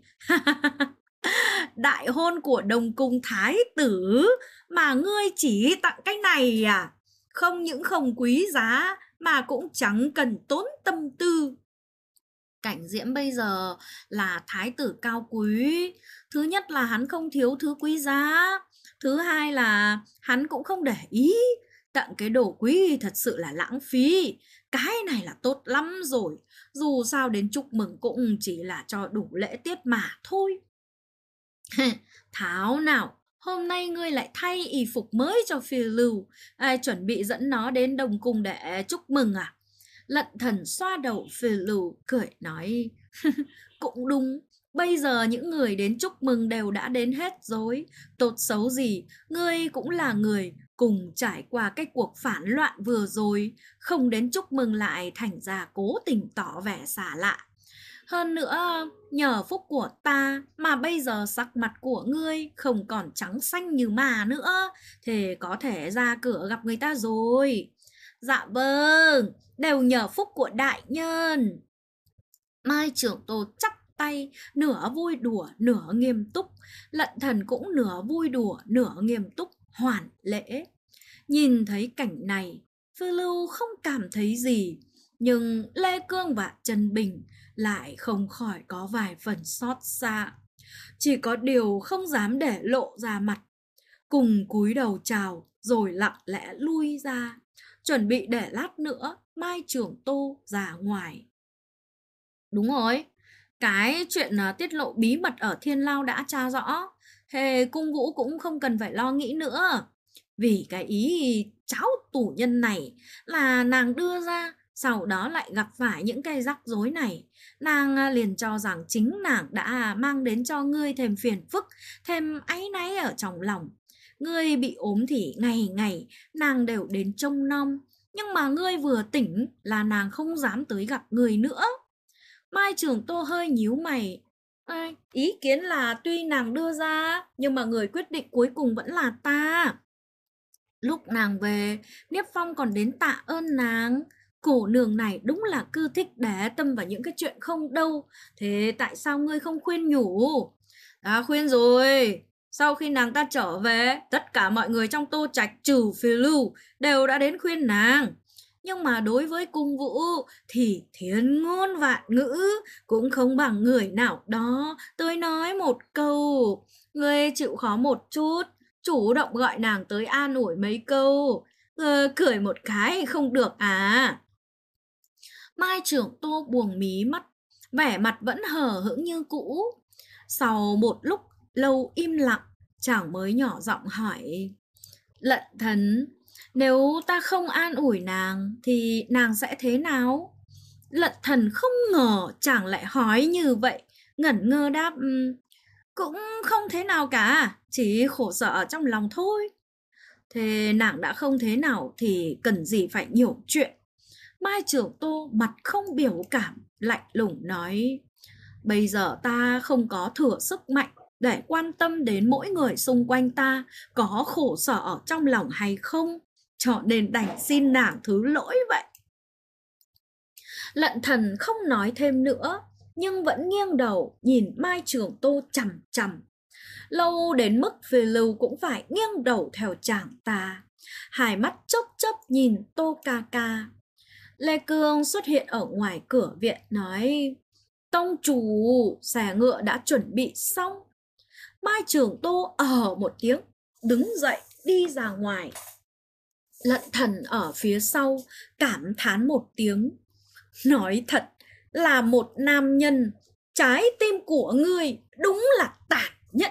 đại hôn của Đông Cung Thái tử mà ngươi chỉ tặng cái này à? Không những không quý giá mà cũng chẳng cần tốn tâm tư. Cảnh Diễm bây giờ là thái tử cao quý. Thứ nhất là hắn không thiếu thứ quý giá. Thứ hai là hắn cũng không để ý. Tặng cái đồ quý thật sự là lãng phí. Cái này là tốt lắm rồi. Dù sao đến chúc mừng cũng chỉ là cho đủ lễ tiết mà thôi. Tháo nào, hôm nay ngươi lại thay y phục mới cho phiêu lưu. Ai chuẩn bị dẫn nó đến Đông Cung để chúc mừng à? Lận Thần xoa đầu phiêu lưu, cười nói: cũng đúng, bây giờ những người đến chúc mừng đều đã đến hết rồi. Tốt xấu gì, ngươi cũng là người cùng trải qua cái cuộc phản loạn vừa rồi, không đến chúc mừng lại thành ra cố tình tỏ vẻ xa lạ. Hơn nữa, nhờ phúc của ta mà bây giờ sắc mặt của ngươi không còn trắng xanh như mà nữa, thì có thể ra cửa gặp người ta rồi. Dạ vâng, đều nhờ phúc của đại nhân. Mai Trưởng Tô chắp tay, nửa vui đùa nửa nghiêm túc. Lận Thần cũng nửa vui đùa nửa nghiêm túc hoàn lễ. Nhìn thấy cảnh này, Phiêu Lưu không cảm thấy gì, nhưng Lê Cương và Trần Bình lại không khỏi có vài phần xót xa. Chỉ có điều không dám để lộ ra mặt, cùng cúi đầu chào rồi lặng lẽ lui ra, chuẩn bị để lát nữa Mai Trưởng Tô ra ngoài. Đúng rồi, cái chuyện tiết lộ bí mật ở Thiên Lao đã tra rõ, Hề Cung Vũ cũng không cần phải lo nghĩ nữa. Vì cái ý cháu tù nhân này là nàng đưa ra, sau đó lại gặp phải những cái rắc rối này. Nàng liền cho rằng chính nàng đã mang đến cho ngươi thêm phiền phức, thêm áy náy ở trong lòng. Ngươi bị ốm thì ngày ngày nàng đều đến trông nom, nhưng mà ngươi vừa tỉnh là nàng không dám tới gặp ngươi nữa. Mai Trường Tô hơi nhíu mày. Ý kiến là tuy nàng đưa ra, nhưng mà người quyết định cuối cùng vẫn là ta. Lúc nàng về, Niếp Phong còn đến tạ ơn nàng. Cổ nương này đúng là cứ thích để tâm vào những cái chuyện không đâu. Thế tại sao ngươi không khuyên nhủ? Đã khuyên rồi. Sau khi nàng ta trở về, tất cả mọi người trong Tô Trạch trừ Phiêu Lưu đều đã đến khuyên nàng. Nhưng mà đối với Cung Vũ thì thiên ngôn vạn ngữ cũng không bằng người nào đó tới nói một câu. Ngươi chịu khó một chút, chủ động gọi nàng tới an ủi mấy câu, cười một cái không được à? Mai Trưởng Tô buông mí mắt, vẻ mặt vẫn hờ hững như cũ. Sau một lúc lâu im lặng, chàng mới nhỏ giọng hỏi: Lận Thần, nếu ta không an ủi nàng thì nàng sẽ thế nào? Lận Thần không ngờ chàng lại hỏi như vậy, ngẩn ngơ đáp: cũng không thế nào cả, chỉ khổ sở ở trong lòng thôi. Thế nàng đã không thế nào thì cần gì phải nhiều chuyện. Mai Trưởng Tô mặt không biểu cảm, lạnh lùng nói: bây giờ ta không có thừa sức mạnh để quan tâm đến mỗi người xung quanh ta có khổ sở ở trong lòng hay không, cho nên đành xin nàng thứ lỗi vậy. Lận Thần không nói thêm nữa, nhưng vẫn nghiêng đầu nhìn Mai Trường Tô chằm chằm. Lâu đến mức Phi Lưu cũng phải nghiêng đầu theo chàng ta, hai mắt chớp chớp nhìn Tô ca ca. Lê Cương xuất hiện ở ngoài cửa viện nói: Tông chủ, xe ngựa đã chuẩn bị xong. Mai Trường Tô một tiếng, đứng dậy đi ra ngoài. Lận Thần ở phía sau cảm thán một tiếng, nói thật là một nam nhân, trái tim của ngươi đúng là tàn nhẫn.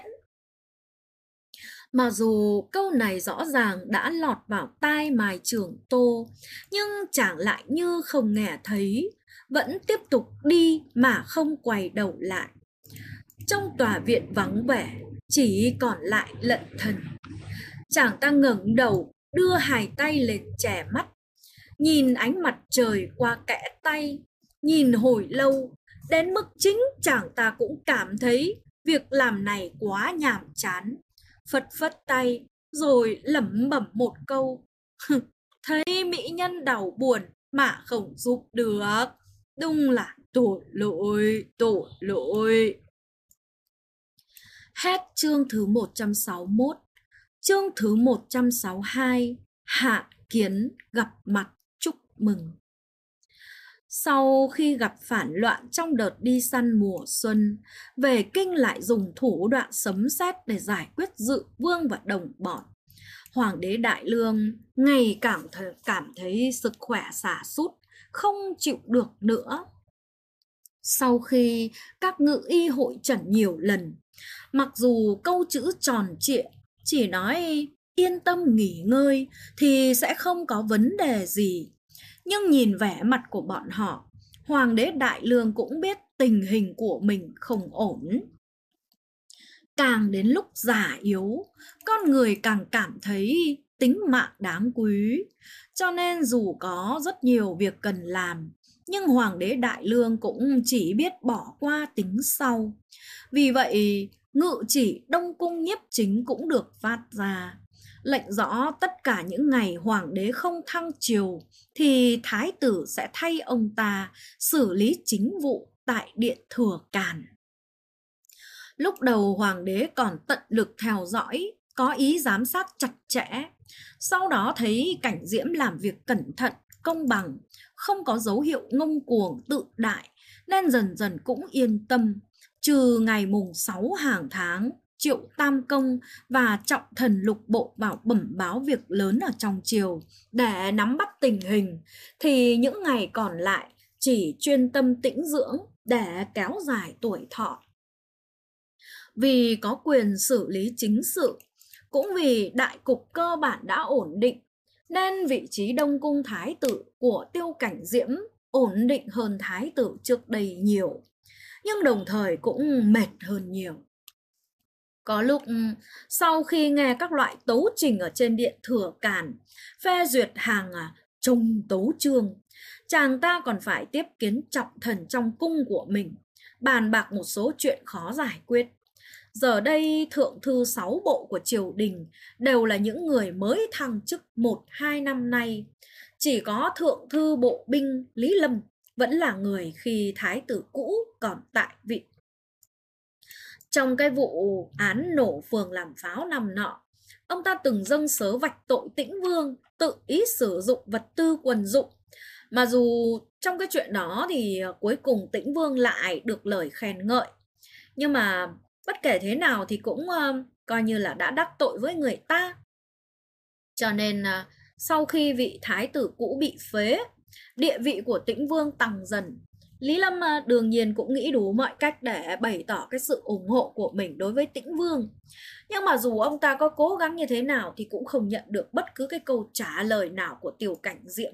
Mặc dù câu này rõ ràng đã lọt vào tai Mai Trường Tô, nhưng chàng lại như không nghe thấy, vẫn tiếp tục đi mà không quay đầu lại. Trong tòa viện vắng vẻ, chỉ còn lại Lận Thần. Chàng ta ngẩng đầu, đưa hai tay lên che mắt, nhìn ánh mặt trời qua kẽ tay, nhìn hồi lâu, đến mức chính chàng ta cũng cảm thấy việc làm này quá nhàm chán. Phất phất tay, rồi lẩm bẩm một câu: thấy mỹ nhân đau buồn mà không giúp được, đúng là tội lỗi, tội lỗi. Hết chương thứ 161. Chương thứ 162, Hạ Kiến gặp mặt chúc mừng. Sau khi gặp phản loạn trong đợt đi săn mùa xuân, Về Kinh lại dùng thủ đoạn sấm sét để giải quyết Dự Vương và đồng bọn. Hoàng đế Đại Lương ngày cảm thấy sức khỏe sa sút, không chịu được nữa. Sau khi các ngự y hội chẩn nhiều lần, mặc dù câu chữ tròn trịa chỉ nói yên tâm nghỉ ngơi thì sẽ không có vấn đề gì, nhưng nhìn vẻ mặt của bọn họ, Hoàng đế Đại Lương cũng biết tình hình của mình không ổn. Càng đến lúc già yếu, con người càng cảm thấy tính mạng đáng quý, cho nên dù có rất nhiều việc cần làm, nhưng Hoàng đế Đại Lương cũng chỉ biết bỏ qua tính sau. Vì vậy, ngự chỉ Đông Cung Nhiếp Chính cũng được phát ra, lệnh rõ tất cả những ngày Hoàng đế không thăng triều thì Thái tử sẽ thay ông ta xử lý chính vụ tại Điện Thừa Càn. Lúc đầu Hoàng đế còn tận lực theo dõi, có ý giám sát chặt chẽ. Sau đó thấy Cảnh Diễm làm việc cẩn thận, công bằng, không có dấu hiệu ngông cuồng tự đại, nên dần dần cũng yên tâm. Trừ ngày mùng 6 hàng tháng, Triệu Tam Công và Trọng Thần Lục Bộ vào bẩm báo việc lớn ở trong triều để nắm bắt tình hình, thì những ngày còn lại chỉ chuyên tâm tĩnh dưỡng để kéo dài tuổi thọ. Vì có quyền xử lý chính sự, cũng vì đại cục cơ bản đã ổn định, nên vị trí Đông Cung Thái tử của Tiêu Cảnh Diễm ổn định hơn Thái tử trước đây nhiều, nhưng đồng thời cũng mệt hơn nhiều. Có lúc sau khi nghe các loại tấu trình ở trên Điện Thừa Càn phê duyệt hàng trông tấu chương, chàng ta còn phải tiếp kiến trọng thần trong cung của mình, bàn bạc một số chuyện khó giải quyết. Giờ đây thượng thư 6 bộ của triều đình đều là những người mới thăng chức 1-2 năm nay. Chỉ có thượng thư bộ binh Lý Lâm vẫn là người khi thái tử cũ còn tại vị. Trong cái vụ án nổ phường làm pháo năm nọ, ông ta từng dâng sớ vạch tội Tĩnh Vương tự ý sử dụng vật tư quần dụng. Mà dù trong cái chuyện đó thì cuối cùng Tĩnh Vương lại được lời khen ngợi, nhưng mà bất kể thế nào thì cũng coi như là đã đắc tội với người ta. Cho nên sau khi vị thái tử cũ bị phế, địa vị của Tĩnh Vương tăng dần. Lý Lâm đương nhiên cũng nghĩ đủ mọi cách để bày tỏ cái sự ủng hộ của mình đối với Tĩnh Vương. Nhưng mà dù ông ta có cố gắng như thế nào thì cũng không nhận được bất cứ cái câu trả lời nào của Tiêu Cảnh Diễm.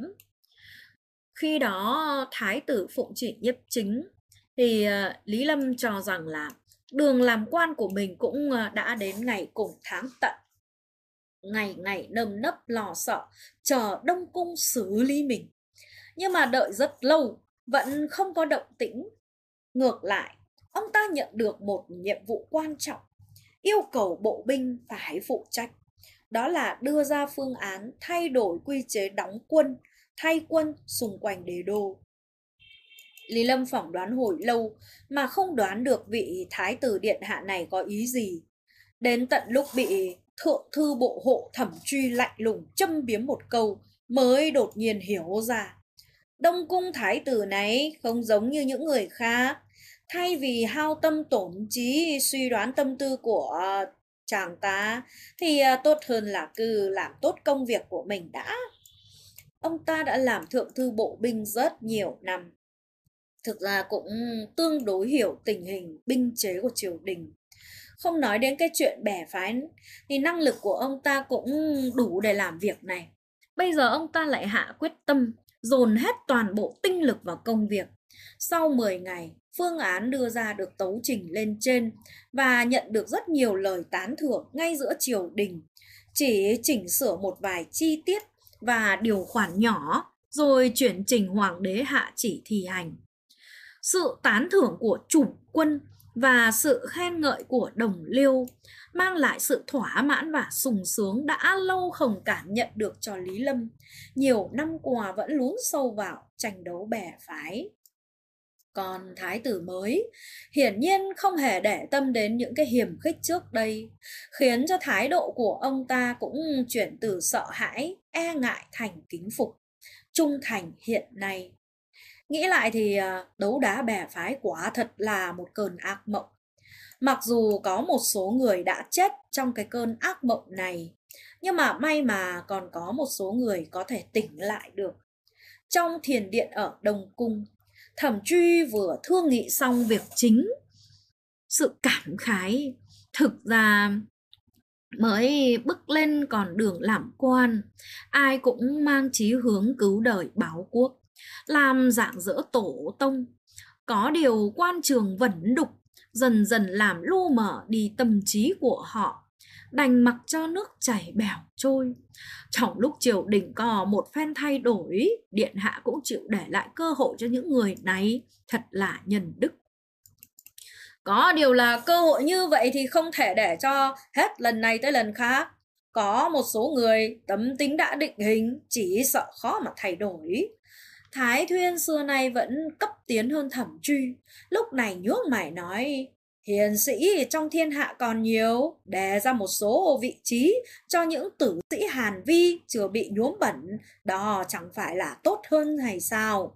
Khi đó thái tử phụng chỉ Nhiếp Chính thì Lý Lâm cho rằng là đường làm quan của mình cũng đã đến ngày cùng tháng tận. Ngày ngày nơm nấp lo sợ chờ Đông Cung xử lý mình. Nhưng mà đợi rất lâu vẫn không có động tĩnh. Ngược lại, ông ta nhận được một nhiệm vụ quan trọng. yêu cầu bộ binh phải phụ trách. Đó là đưa ra phương án thay đổi quy chế đóng quân, thay quân xung quanh đế đô. Lý Lâm phỏng đoán hồi lâu mà không đoán được vị thái tử điện hạ này có ý gì. Đến tận lúc bị thượng thư bộ hộ Thẩm Truy lạnh lùng châm biếm một câu mới đột nhiên hiểu ra. Đông cung thái tử này không giống như những người khác. Thay vì hao tâm tổn trí suy đoán tâm tư của chàng ta thì tốt hơn là cứ làm tốt công việc của mình đã. Ông ta đã làm thượng thư bộ binh rất nhiều năm. Thực ra cũng tương đối hiểu tình hình binh chế của triều đình. Không nói đến cái chuyện bè phái thì năng lực của ông ta cũng đủ để làm việc này. Bây giờ ông ta lại hạ quyết tâm dồn hết toàn bộ tinh lực vào công việc. Sau 10 ngày, phương án đưa ra được tấu trình lên trên và nhận được rất nhiều lời tán thưởng ngay giữa triều đình. Chỉ chỉnh sửa một vài chi tiết và điều khoản nhỏ rồi chuyển trình hoàng đế hạ chỉ thi hành. Sự tán thưởng của chủ quân và sự khen ngợi của đồng liêu mang lại sự thỏa mãn và sung sướng đã lâu không cảm nhận được cho Lý Lâm. Nhiều năm qua vẫn lún sâu vào tranh đấu bè phái. Còn thái tử mới hiển nhiên không hề để tâm đến những cái hiềm khích trước đây, khiến cho thái độ của ông ta cũng chuyển từ sợ hãi, e ngại thành kính phục, trung thành hiện nay. Nghĩ lại thì đấu đá bè phái quả thật là một cơn ác mộng. Mặc dù có một số người đã chết trong cái cơn ác mộng này, nhưng mà may mà còn có một số người có thể tỉnh lại được. Trong thiền điện ở Đông Cung, Thẩm Truy vừa thương nghị xong việc chính. Sự cảm khái thực ra mới bước lên con đường làm quan, ai cũng mang chí hướng cứu đời báo quốc, làm rạng rỡ tổ tông. Có điều quan trường vẩn đục dần dần làm lu mờ đi tâm trí của họ, đành mặc cho nước chảy bèo trôi. Trong lúc triều đình có một phen thay đổi, điện hạ cũng chịu để lại cơ hội cho những người này, thật là nhân đức. Có điều là cơ hội như vậy thì không thể để cho hết lần này tới lần khác. Có một số người tâm tính đã định hình, chỉ sợ khó mà thay đổi. Thái Thuyên xưa nay vẫn cấp tiến hơn Thẩm Truy, lúc này nhướng mày nói: hiền sĩ trong thiên hạ còn nhiều, đề ra một số vị trí cho những tử sĩ Hàn Vi chưa bị nhuốm bẩn, đó chẳng phải là tốt hơn hay sao?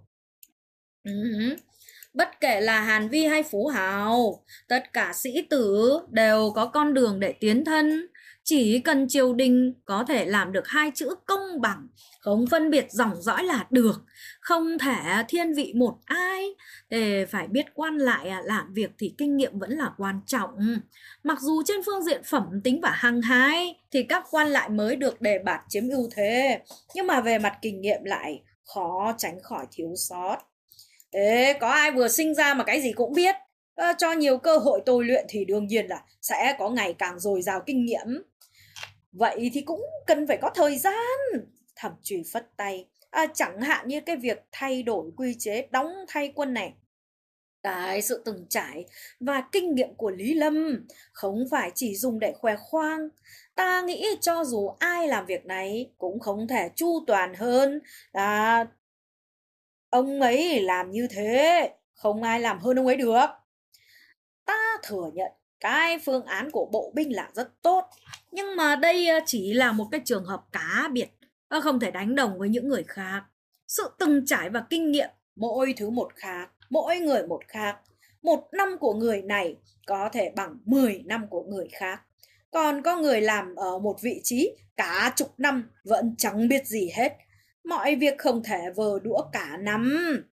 Bất kể là Hàn Vi hay Phú Hào, tất cả sĩ tử đều có con đường để tiến thân. Chỉ cần triều đình có thể làm được hai chữ công bằng, không phân biệt dòng dõi là được, không thể thiên vị một ai. Để phải biết quan lại làm việc thì kinh nghiệm vẫn là quan trọng. Mặc dù trên phương diện phẩm tính và hăng hái thì các quan lại mới được đề bạt chiếm ưu thế, nhưng mà về mặt kinh nghiệm lại khó tránh khỏi thiếu sót. Thế có ai vừa sinh ra mà cái gì cũng biết, cho nhiều cơ hội tôi luyện thì đương nhiên là sẽ có ngày càng dồi dào kinh nghiệm. Vậy thì cũng cần phải có thời gian. Thẩm Truy phất tay. Chẳng hạn như cái việc thay đổi quy chế đóng thay quân này. Cái sự từng trải và kinh nghiệm của Lý Lâm không phải chỉ dùng để khoe khoang. Ta nghĩ cho dù ai làm việc này cũng không thể chu toàn hơn là ông ấy làm như thế, không ai làm hơn ông ấy được. Ta thừa nhận cái phương án của bộ binh là rất tốt, nhưng mà đây chỉ là một cái trường hợp cá biệt, không thể đánh đồng với những người khác. Sự từng trải và kinh nghiệm mỗi thứ một khác, mỗi người một khác. 1 năm của người này có thể bằng 10 năm của người khác. Còn có người làm ở một vị trí cả chục năm vẫn chẳng biết gì hết. Mọi việc không thể vờ đũa cả năm.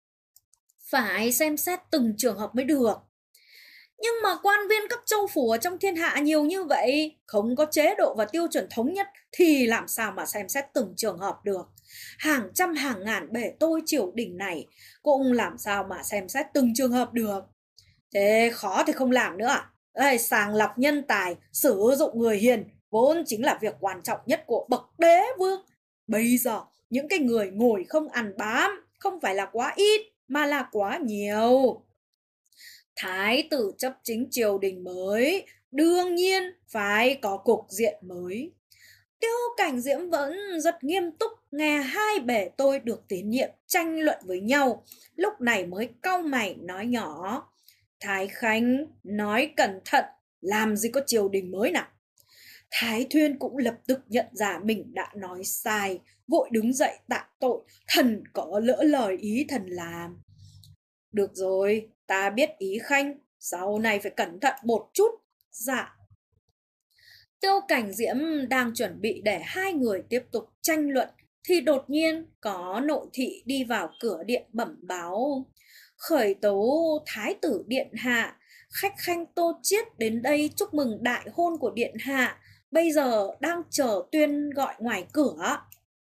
Phải xem xét từng trường hợp mới được. Nhưng mà quan viên các châu phủ ở trong thiên hạ nhiều như vậy, không có chế độ và tiêu chuẩn thống nhất thì làm sao mà xem xét từng trường hợp được. Hàng trăm hàng ngàn bể tôi triều đình này cũng làm sao mà xem xét từng trường hợp được. Thế khó thì không làm nữa à? Sàng lọc nhân tài, sử dụng người hiền vốn chính là việc quan trọng nhất của bậc đế vương. Bây giờ những cái người ngồi không ăn bám không phải là quá ít mà là quá nhiều. Thái tử chấp chính triều đình mới Đương nhiên phải có cục diện mới. Tiêu Cảnh Diễm vẫn rất nghiêm túc nghe hai bè tôi được tín nhiệm tranh luận với nhau, lúc này mới cau mày nói nhỏ. Thái Khanh, nói cẩn thận, làm gì có triều đình mới nào. Thái Thuyên cũng lập tức nhận ra mình đã nói sai, vội đứng dậy tạ tội, thần có lỡ lời ý thần làm. Được rồi, ta biết ý Khanh, sau này phải cẩn thận một chút. Dạ. Tiêu Cảnh Diễm đang chuẩn bị để hai người tiếp tục tranh luận thì đột nhiên có nội thị đi vào cửa điện bẩm báo. Khởi tấu Thái tử Điện Hạ, khách khanh Tô Chiết đến đây chúc mừng đại hôn của Điện Hạ, bây giờ đang chờ tuyên gọi ngoài cửa.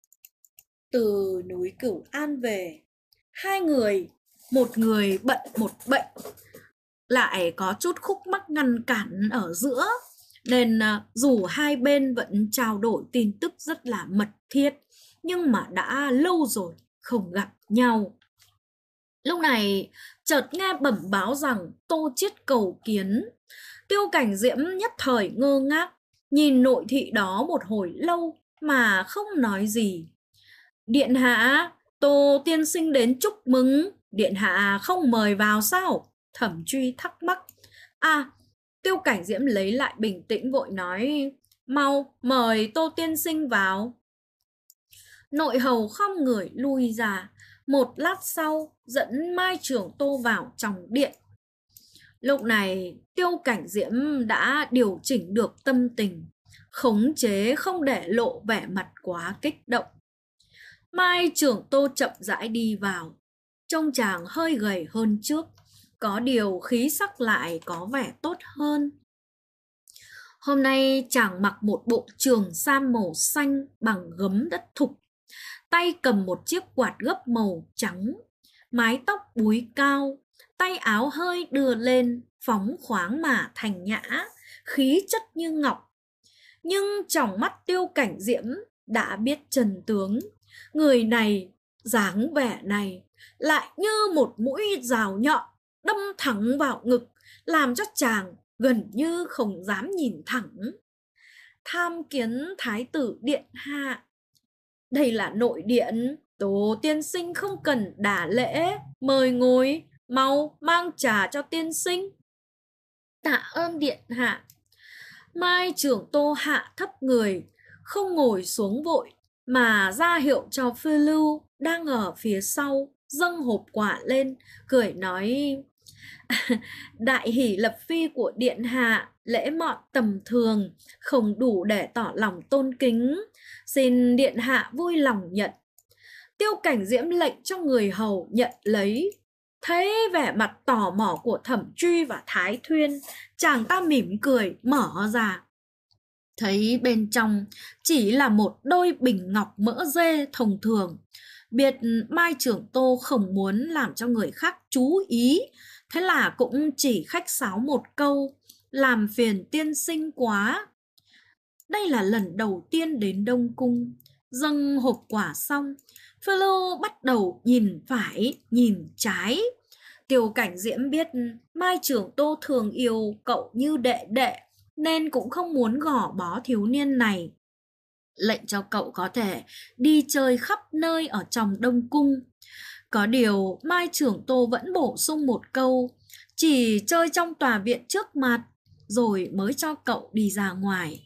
Từ núi Cửu An về, hai người, một người bận một bệnh, lại có chút khúc mắc ngăn cản ở giữa, nên dù hai bên vẫn trao đổi tin tức rất là mật thiết, nhưng mà đã lâu rồi không gặp nhau. Lúc này chợt nghe bẩm báo rằng Tô Chiết cầu kiến. Tiêu Cảnh Diễm nhất thời ngơ ngác, nhìn nội thị đó một hồi lâu mà không nói gì. Điện hạ, Tô tiên sinh đến chúc mừng, điện hạ không mời vào sao? Thẩm Truy thắc mắc. Tiêu Cảnh Diễm lấy lại bình tĩnh vội nói, mau mời Tô tiên sinh vào. Nội hầu khom người lui ra, một lát sau dẫn Mai Trưởng Tô vào trong điện. Lúc này Tiêu Cảnh Diễm đã điều chỉnh được tâm tình, khống chế không để lộ vẻ mặt quá kích động. Mai Trưởng Tô chậm rãi đi vào, trông chàng hơi gầy hơn trước, có điều khí sắc lại có vẻ tốt hơn. Hôm nay chàng mặc một bộ trường sam màu xanh bằng gấm đất thục, tay cầm một chiếc quạt gấp màu trắng, mái tóc búi cao, tay áo hơi đưa lên, phóng khoáng mà thành nhã, khí chất như ngọc. Nhưng trong mắt Tiêu Cảnh Diễm đã biết chân tướng, người này, dáng vẻ này lại như một mũi rào nhọn đâm thẳng vào ngực, làm cho chàng gần như không dám nhìn thẳng. Tham kiến Thái tử Điện Hạ. Đây là nội điện, Tô tiên sinh không cần đả lễ, mời ngồi, mau mang trà cho tiên sinh. Tạ ơn Điện Hạ. Mai Trưởng Tô hạ thấp người, không ngồi xuống vội, mà ra hiệu cho Phi Lưu đang ở phía sau, dâng hộp quả lên, cười nói, đại hỷ lập phi của Điện Hạ, lễ mọn tầm thường, không đủ để tỏ lòng tôn kính, xin Điện Hạ vui lòng nhận. Tiêu Cảnh Diễm lệnh cho người hầu nhận lấy. Thấy vẻ mặt tò mò của Thẩm Truy và Thái Thuyên, chàng ta mỉm cười mở ra. Thấy bên trong chỉ là một đôi bình ngọc mỡ dê thông thường. Biết Mai Trưởng Tô không muốn làm cho người khác chú ý, thế là cũng chỉ khách sáo một câu, làm phiền tiên sinh quá. Đây là lần đầu tiên đến Đông Cung, dâng hộp quả xong, Phi Lưu bắt đầu nhìn phải, nhìn trái. Tiêu Cảnh Diễm biết Mai Trưởng Tô thường yêu cậu như đệ đệ, nên cũng không muốn gò bó thiếu niên này. Lệnh cho cậu có thể đi chơi khắp nơi ở trong Đông Cung. Có điều Mai Trưởng Tô vẫn bổ sung một câu, chỉ chơi trong tòa viện trước mặt, rồi mới cho cậu đi ra ngoài.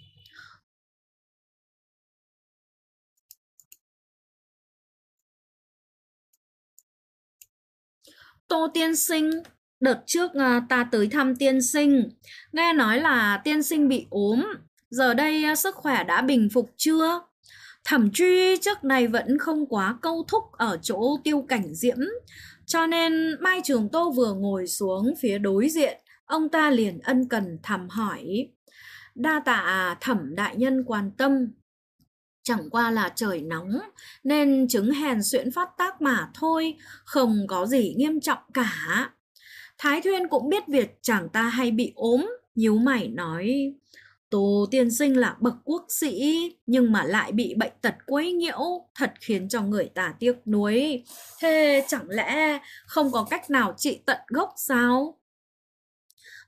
Tô tiên sinh, đợt trước ta tới thăm tiên sinh, nghe nói là tiên sinh bị ốm, giờ đây sức khỏe đã bình phục chưa? Thẩm Truy trước này vẫn không quá câu thúc ở chỗ Tiêu Cảnh Diễm, cho nên Mai Trường Tô vừa ngồi xuống phía đối diện, ông ta liền ân cần thăm hỏi. Đa tạ Thẩm đại nhân quan tâm. Chẳng qua là trời nóng nên chứng hèn suyễn phát tác mà thôi, không có gì nghiêm trọng cả. Thái Thuyên cũng biết việc chàng ta hay bị ốm, nhíu mày nói, Tô tiên sinh là bậc quốc sĩ nhưng mà lại bị bệnh tật quấy nhiễu, thật khiến cho người ta tiếc nuối. Thế chẳng lẽ không có cách nào trị tận gốc sao?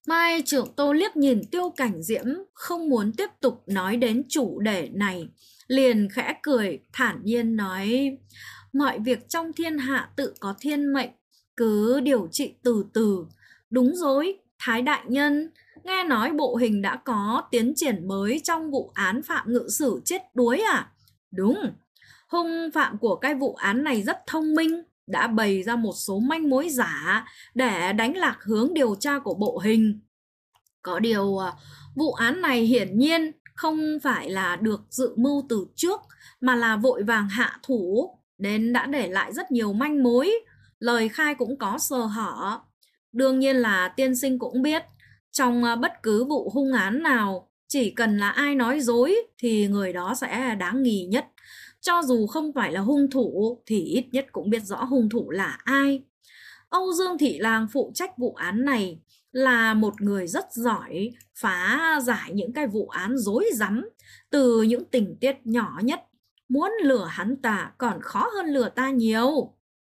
Mai Trưởng Tô liếc nhìn Tiêu Cảnh Diễm, không muốn tiếp tục nói đến chủ đề này, liền khẽ cười, thản nhiên nói: mọi việc trong thiên hạ tự có thiên mệnh, cứ điều trị từ từ. Đúng rồi, Thái đại nhân, nghe nói bộ hình đã có tiến triển mới trong vụ án Phạm Ngự Sử chết đuối à? Đúng, hung phạm của cái vụ án này rất thông minh, đã bày ra một số manh mối giả để đánh lạc hướng điều tra của bộ hình. Có điều vụ án này hiển nhiên không phải là được dự mưu từ trước, mà là vội vàng hạ thủ, nên đã để lại rất nhiều manh mối, lời khai cũng có sơ hở. Đương nhiên là tiên sinh cũng biết, trong bất cứ vụ hung án nào, chỉ cần là ai nói dối thì người đó sẽ đáng nghi nhất. Cho dù không phải là hung thủ thì ít nhất cũng biết rõ hung thủ là ai. Âu Dương Thị Lang phụ trách vụ án này, là một người rất giỏi phá giải những cái vụ án rối rắm, từ những tình tiết nhỏ nhất. Muốn lừa hắn ta còn khó hơn lừa ta nhiều.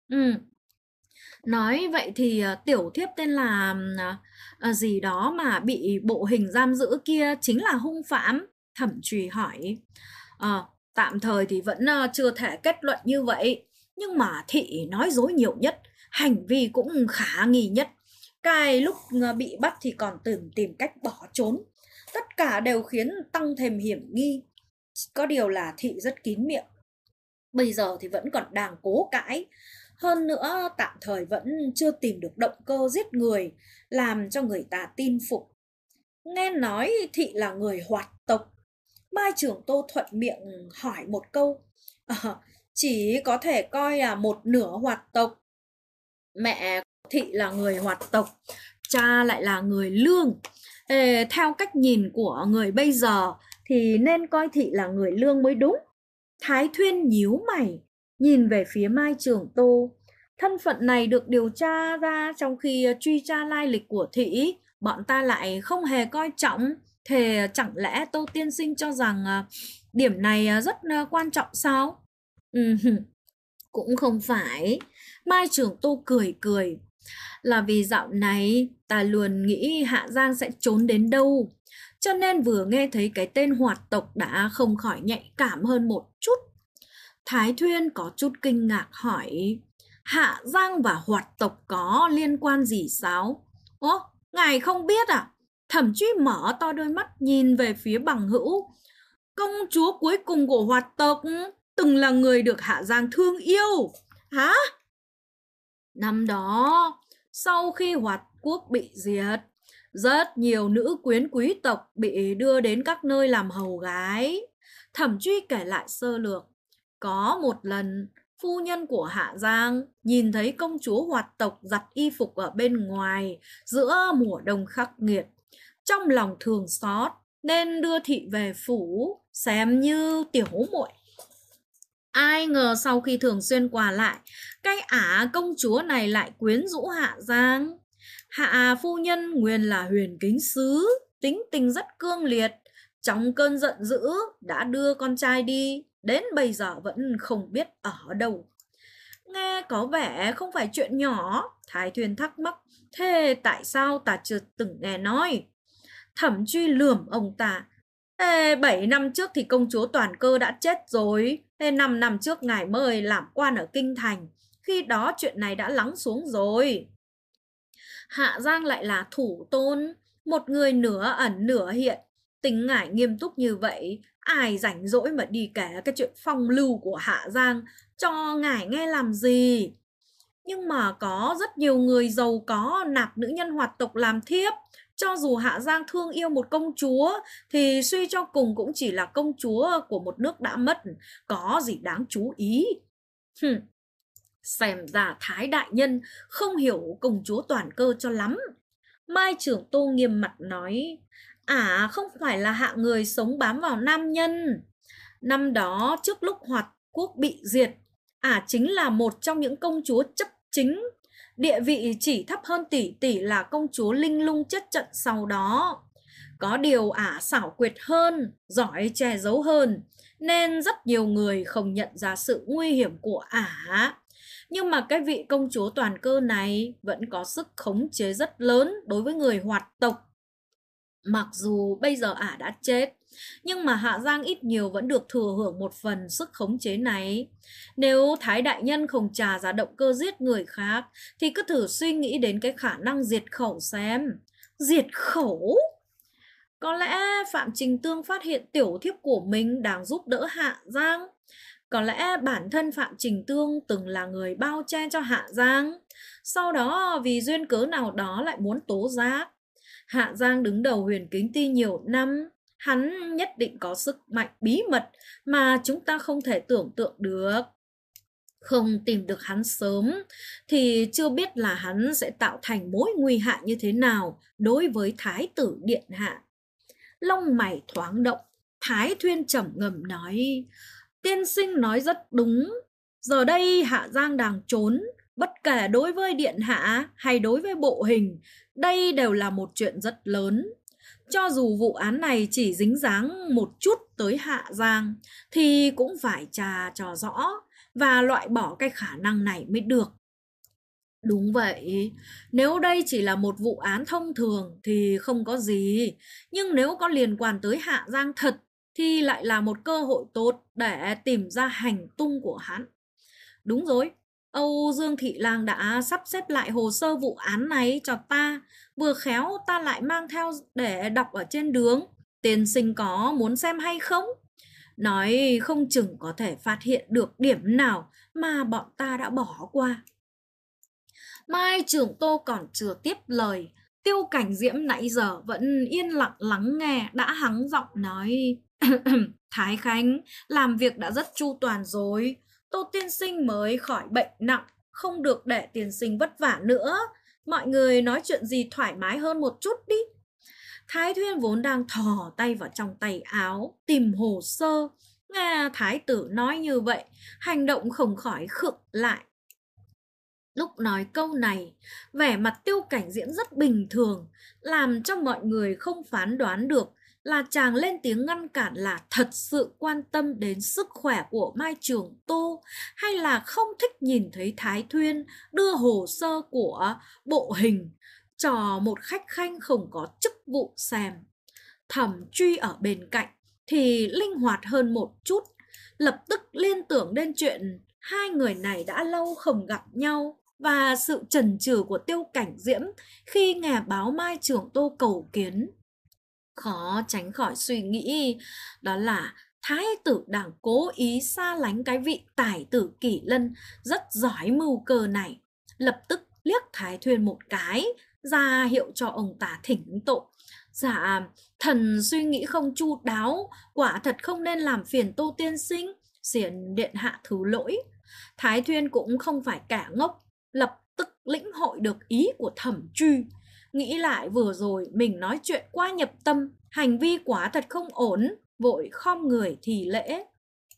Nói vậy thì tiểu thiếp tên là gì đó mà bị bộ hình giam giữ kia chính là hung phạm? Thẩm Trùy hỏi. Tạm thời thì vẫn chưa thể kết luận như vậy, nhưng mà Thị nói dối nhiều nhất, hành vi cũng khả nghi nhất. Cái lúc bị bắt thì còn tìm cách bỏ trốn. Tất cả đều khiến tăng thêm hiểm nghi. Có điều là Thị rất kín miệng. Bây giờ thì vẫn còn đang cố cãi. Hơn nữa tạm thời vẫn chưa tìm được động cơ giết người, làm cho người ta tin phục. Nghe nói Thị là người hoạt tộc. Mai Trưởng Tô thuận miệng hỏi một câu. Chỉ có thể coi là một nửa hoạt tộc. Mẹ Thị là người hoạt tộc, cha lại là người Lương. Theo cách nhìn của người bây giờ thì nên coi Thị là người Lương mới đúng. Thái Thuyên nhíu mày, nhìn về phía Mai Trưởng Tô. Thân phận này được điều tra ra trong khi truy tra lai lịch của Thị, bọn ta lại không hề coi trọng. Thế chẳng lẽ Tô tiên sinh cho rằng điểm này rất quan trọng sao? Cũng không phải. Mai Trưởng Tô cười. Là vì dạo này ta luôn nghĩ Hạ Giang sẽ trốn đến đâu, cho nên vừa nghe thấy cái tên hoạt tộc đã không khỏi nhạy cảm hơn một chút. Thái Thuyên có chút kinh ngạc hỏi: Hạ Giang và hoạt tộc có liên quan gì sao? Ngài không biết à? Thẩm Truy mở to đôi mắt nhìn về phía Bằng Hữu. Công chúa cuối cùng của hoạt tộc từng là người được Hạ Giang thương yêu. Hả? Năm đó, sau khi hoạt quốc bị diệt, rất nhiều nữ quyến quý tộc bị đưa đến các nơi làm hầu gái. Thẩm Truy kể lại sơ lược. Có một lần, phu nhân của Hạ Giang nhìn thấy công chúa hoạt tộc giặt y phục ở bên ngoài giữa mùa đông khắc nghiệt. Trong lòng thương xót nên đưa Thị về phủ xem như tiểu muội. Ai ngờ sau khi thường xuyên qua lại, cái ả công chúa này lại quyến rũ Hạ Giang. Hạ phu nhân nguyên là huyền kính sứ, tính tình rất cương liệt. Trong cơn giận dữ đã đưa con trai đi, đến bây giờ vẫn không biết ở đâu. Nghe có vẻ không phải chuyện nhỏ. Thái Thuyên thắc mắc. Thế tại sao ta chưa từng nghe nói? Thẩm Truy lườm ông ta. 7 năm trước thì công chúa Toàn Cơ đã chết rồi. 5 năm trước ngài mới làm quan ở Kinh Thành. Khi đó chuyện này đã lắng xuống rồi. Hạ Giang lại là thủ tôn, một người nửa ẩn nửa hiện. Tính ngài nghiêm túc như vậy, ai rảnh rỗi mà đi kể cái chuyện phong lưu của Hạ Giang cho ngài nghe làm gì? Nhưng mà có rất nhiều người giàu có nạp nữ nhân hoạt tộc làm thiếp. Cho dù Hạ Giang thương yêu một công chúa thì suy cho cùng cũng chỉ là công chúa của một nước đã mất, có gì đáng chú ý. Xem ra Thái đại nhân không hiểu công chúa Toàn Cơ cho lắm. Mai Trưởng Tô nghiêm mặt nói: không phải là hạng người sống bám vào nam nhân. Năm đó trước lúc hoạt quốc bị diệt, chính là một trong những công chúa chấp chính. Địa vị chỉ thấp hơn tỷ tỷ là công chúa Linh Lung chết trận sau đó. Có điều xảo quyệt hơn, giỏi che giấu hơn, nên rất nhiều người không nhận ra sự nguy hiểm của Nhưng mà cái vị công chúa toàn cơ này vẫn có sức khống chế rất lớn đối với người hoạt tộc. Mặc dù bây giờ ả đã chết, nhưng mà Hạ Giang ít nhiều vẫn được thừa hưởng một phần sức khống chế này. Nếu Thái Đại Nhân không trả ra động cơ giết người khác, thì cứ thử suy nghĩ đến cái khả năng diệt khẩu xem. Diệt khẩu? Có lẽ Phạm Trình Tương phát hiện tiểu thiếp của mình đang giúp đỡ Hạ Giang. Có lẽ bản thân Phạm Trình Tương từng là người bao che cho Hạ Giang. Sau đó vì duyên cớ nào đó lại muốn tố giác. Hạ Giang đứng đầu Huyền Kính Ti nhiều năm, hắn nhất định có sức mạnh bí mật mà chúng ta không thể tưởng tượng được. Không tìm được hắn sớm thì chưa biết là hắn sẽ tạo thành mối nguy hại như thế nào đối với Thái tử Điện Hạ. Lông mày thoáng động, Thái Thuyên trầm ngâm nói: tiên sinh nói rất đúng. Giờ đây Hạ Giang đang trốn, bất kể đối với Điện Hạ hay đối với bộ hình, đây đều là một chuyện rất lớn. Cho dù vụ án này chỉ dính dáng một chút tới Hạ Giang, thì cũng phải tra cho rõ và loại bỏ cái khả năng này mới được. Đúng vậy, nếu đây chỉ là một vụ án thông thường thì không có gì, nhưng nếu có liên quan tới Hạ Giang thật thì lại là một cơ hội tốt để tìm ra hành tung của hắn. Đúng rồi, Âu Dương Thị Lang đã sắp xếp lại hồ sơ vụ án này cho ta, vừa khéo ta lại mang theo để đọc ở trên đường. Tiên sinh có muốn xem hay không? Nói không chừng có thể phát hiện được điểm nào mà bọn ta đã bỏ qua. Mai Trường Tô còn chưa tiếp lời, Tiêu Cảnh Diễm nãy giờ vẫn yên lặng lắng nghe, đã hắng giọng nói: Thái Khanh, làm việc đã rất chu toàn rồi. Tô tiên sinh mới khỏi bệnh nặng, không được để tiên sinh vất vả nữa. Mọi người nói chuyện gì thoải mái hơn một chút đi. Thái Thuyên vốn đang thò tay vào trong tay áo, tìm hồ sơ. Nghe Thái tử nói như vậy, hành động không khỏi khựng lại. Lúc nói câu này, vẻ mặt Tiêu Cảnh Diễm rất bình thường, làm cho mọi người không phán đoán được là chàng lên tiếng ngăn cản là thật sự quan tâm đến sức khỏe của Mai Trường Tô, hay là không thích nhìn thấy Thái Thuyên đưa hồ sơ của bộ hình cho một khách khanh không có chức vụ xem. Thẩm Truy ở bên cạnh thì linh hoạt hơn một chút, lập tức liên tưởng đến chuyện hai người này đã lâu không gặp nhau và sự chần chừ của Tiêu Cảnh Diễm khi nghe báo Mai Trường Tô cầu kiến. Khó tránh khỏi suy nghĩ đó là Thái tử đang cố ý xa lánh cái vị tài tử Kỷ Lân rất giỏi mưu cơ này. Lập tức liếc Thái Thuyên một cái, ra hiệu cho ông ta thỉnh tội. Dạ, thần suy nghĩ không chu đáo, quả thật không nên làm phiền Tô tiên sinh, xiển điện hạ thứ lỗi. Thái Thuyên cũng không phải kẻ ngốc, lập tức lĩnh hội được ý của Thẩm Truy. Nghĩ lại vừa rồi mình nói chuyện quá nhập tâm, hành vi quả thật không ổn, vội khom người thì lễ.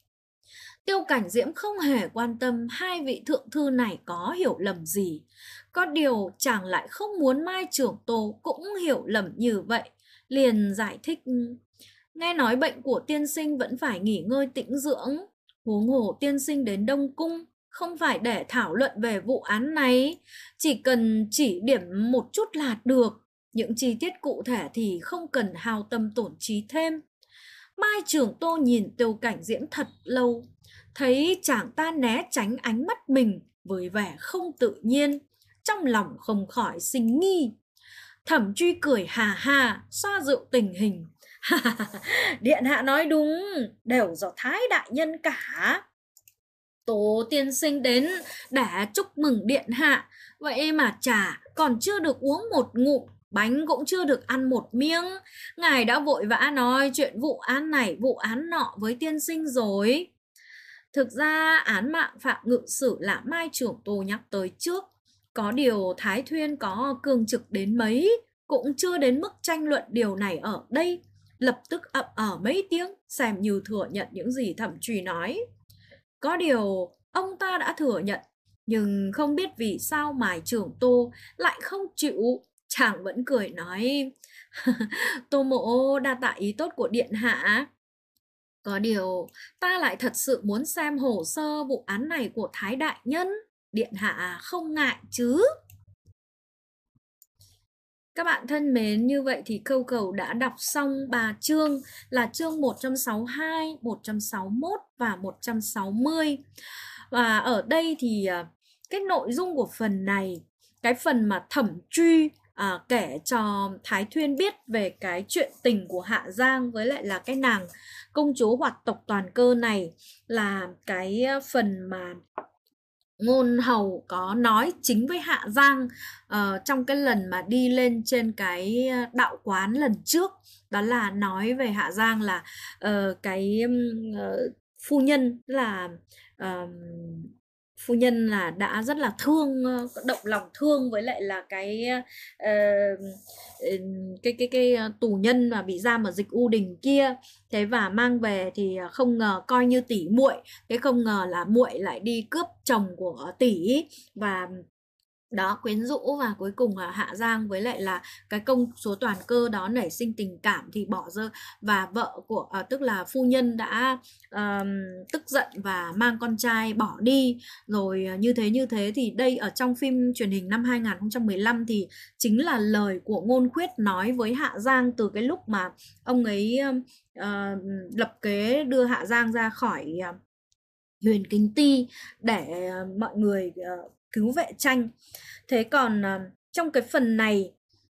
Tiêu Cảnh Diễm không hề quan tâm hai vị thượng thư này có hiểu lầm gì. Có điều chàng lại không muốn Mai Trường Tô cũng hiểu lầm như vậy, liền giải thích: nghe nói bệnh của tiên sinh vẫn phải nghỉ ngơi tĩnh dưỡng. Huống hồ tiên sinh đến Đông Cung không phải để thảo luận về vụ án này, chỉ cần chỉ điểm một chút là được. Những chi tiết cụ thể thì không cần hao tâm tổn trí thêm. Mai Trường Tô nhìn Tiêu Cảnh Diễm thật lâu, thấy chàng ta né tránh ánh mắt mình với vẻ không tự nhiên, trong lòng không khỏi sinh nghi. Thẩm Truy cười hà hà, xoa dịu tình hình. Điện hạ nói đúng, đều do Thái đại nhân cả. Tố tiên sinh đến để chúc mừng điện hạ, vậy mà trà còn chưa được uống một ngụm, bánh cũng chưa được ăn một miếng. Ngài đã vội vã nói chuyện vụ án này vụ án nọ với tiên sinh rồi. Thực ra án mạng Phạm Ngự Sử là Mai Trường Tô nhắc tới trước. Có điều Thái Thuyên có cương trực đến mấy cũng chưa đến mức tranh luận điều này ở đây. Lập tức ậm ở mấy tiếng, xem như thừa nhận những gì Thẩm Truy nói. Có điều ông ta đã thừa nhận, nhưng không biết vì sao Mai Trường Tô lại không chịu. Chàng vẫn cười nói: Tô mộ đa tạ ý tốt của điện hạ. Có điều ta lại thật sự muốn xem hồ sơ vụ án này của Thái đại nhân. điện hạ không ngại chứ. Các bạn thân mến, như vậy thì câu cầu đã đọc xong 3 chương là chương 162, 161 và 160. Và ở đây thì cái nội dung của phần này, cái phần mà Thẩm Truy kể cho Thái Thuyên biết về cái chuyện tình của Hạ Giang với lại là cái nàng công chúa hoạt tộc Toàn Cơ này, là cái phần mà Ngôn Hầu có nói chính với Hạ Giang trong cái lần mà đi lên trên cái đạo quán lần trước. Đó là nói về Hạ Giang là cái phu nhân là uh, phu nhân là đã rất là thương, động lòng thương với lại là ờ, cái tù nhân mà bị giam ở Dịch U Đình kia. Thế và mang về thì không ngờ coi như tỷ muội, thế không ngờ là muội lại đi cướp chồng của tỷ, và đó quyến rũ, và cuối cùng là Hạ Giang với lại là cái công chúa Toàn Cơ đó nảy sinh tình cảm thì bỏ rơi, và vợ của tức là phu nhân đã tức giận và mang con trai bỏ đi. Rồi như thế thì đây ở trong phim truyền hình năm 2015 thì chính là lời của Ngôn Khuyết nói với Hạ Giang từ cái lúc mà ông ấy lập kế đưa Hạ Giang ra khỏi Huyền Kính Ti để mọi người cứu vệ tranh. Thế còn trong cái phần này,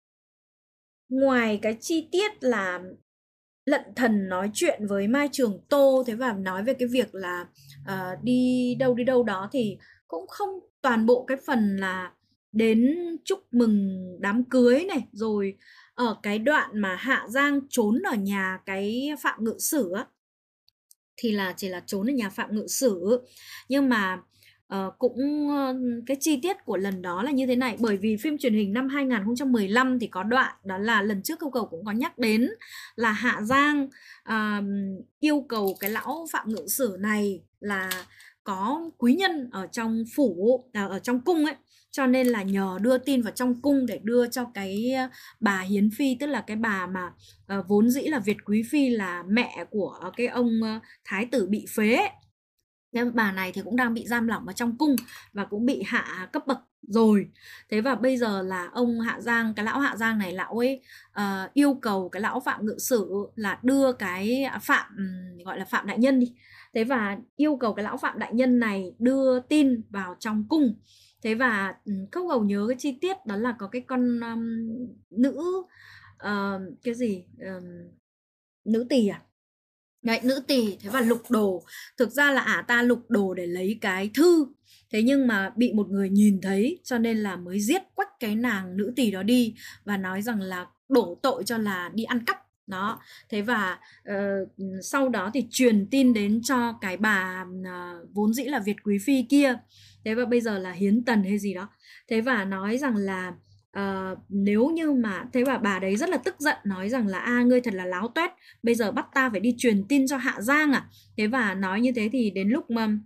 ngoài cái chi tiết là Lận Thần nói chuyện với Mai Trường Tô, thế và nói về cái việc là đi đâu đó, thì cũng không toàn bộ cái phần là đến chúc mừng đám cưới này, rồi ở cái đoạn mà Hạ Giang trốn ở nhà cái Phạm Ngự Sử á, thì là chỉ là trốn ở nhà Phạm Ngự Sử. Nhưng mà cũng cái chi tiết của lần đó là như thế này, bởi vì phim truyền hình năm 2015 thì có đoạn đó là lần trước câu cầu cũng có nhắc đến là Hạ Giang yêu cầu cái lão Phạm Ngự Sử này là có quý nhân ở trong phủ, ở trong cung ấy, cho nên là nhờ đưa tin vào trong cung để đưa cho cái bà Hiến Phi, tức là cái bà mà vốn dĩ là Việt Quý Phi, là mẹ của cái ông thái tử bị phế ấy. Nhưng bà này thì cũng đang bị giam lỏng ở trong cung và cũng bị hạ cấp bậc rồi. Thế và bây giờ là ông Hạ Giang, cái lão Hạ Giang này, lão ấy yêu cầu cái lão Phạm Ngự Sử là đưa cái Phạm, gọi là Phạm đại nhân đi. Thế và yêu cầu cái lão Phạm đại nhân này đưa tin vào trong cung. Thế và Cốc Hầu nhớ cái chi tiết đó là có cái con nữ cái gì nữ tỳ à? Đấy, nữ tỳ. Thế và lục đồ, thực ra là ta lục đồ để lấy cái thư, thế nhưng mà bị một người nhìn thấy cho nên là mới giết quách cái nàng nữ tỳ đó đi, và nói rằng là đổ tội cho là đi ăn cắp đó. Thế và sau đó thì truyền tin đến cho cái bà vốn dĩ là Việt Quý Phi kia, thế và bây giờ là Hiến Tần hay gì đó. Thế và nói rằng là nếu như mà, thế và bà đấy rất là tức giận, nói rằng là ngươi thật là láo toét, bây giờ bắt ta phải đi truyền tin cho Hạ Giang à. Thế và nói như thế thì đến lúc mà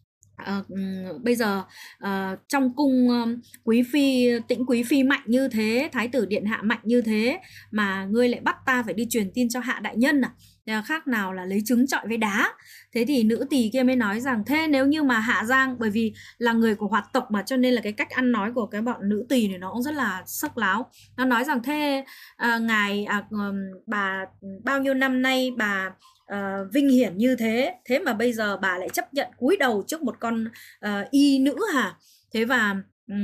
bây giờ trong cung Quý Phi, Tĩnh Quý Phi mạnh như thế, Thái tử Điện Hạ mạnh như thế, mà ngươi lại bắt ta phải đi truyền tin cho Hạ đại nhân à, khác nào là lấy trứng trọi với đá. Thế thì nữ tỳ kia mới nói rằng thế nếu như mà Hạ Giang, bởi vì là người của hoạt tộc mà, cho nên là cái cách ăn nói của cái bọn nữ tỳ này nó cũng rất là sắc láo. Nó nói rằng thế ngài bà bao nhiêu năm nay bà vinh hiển như thế, thế mà bây giờ bà lại chấp nhận cúi đầu trước một con y nữ hả? Thế và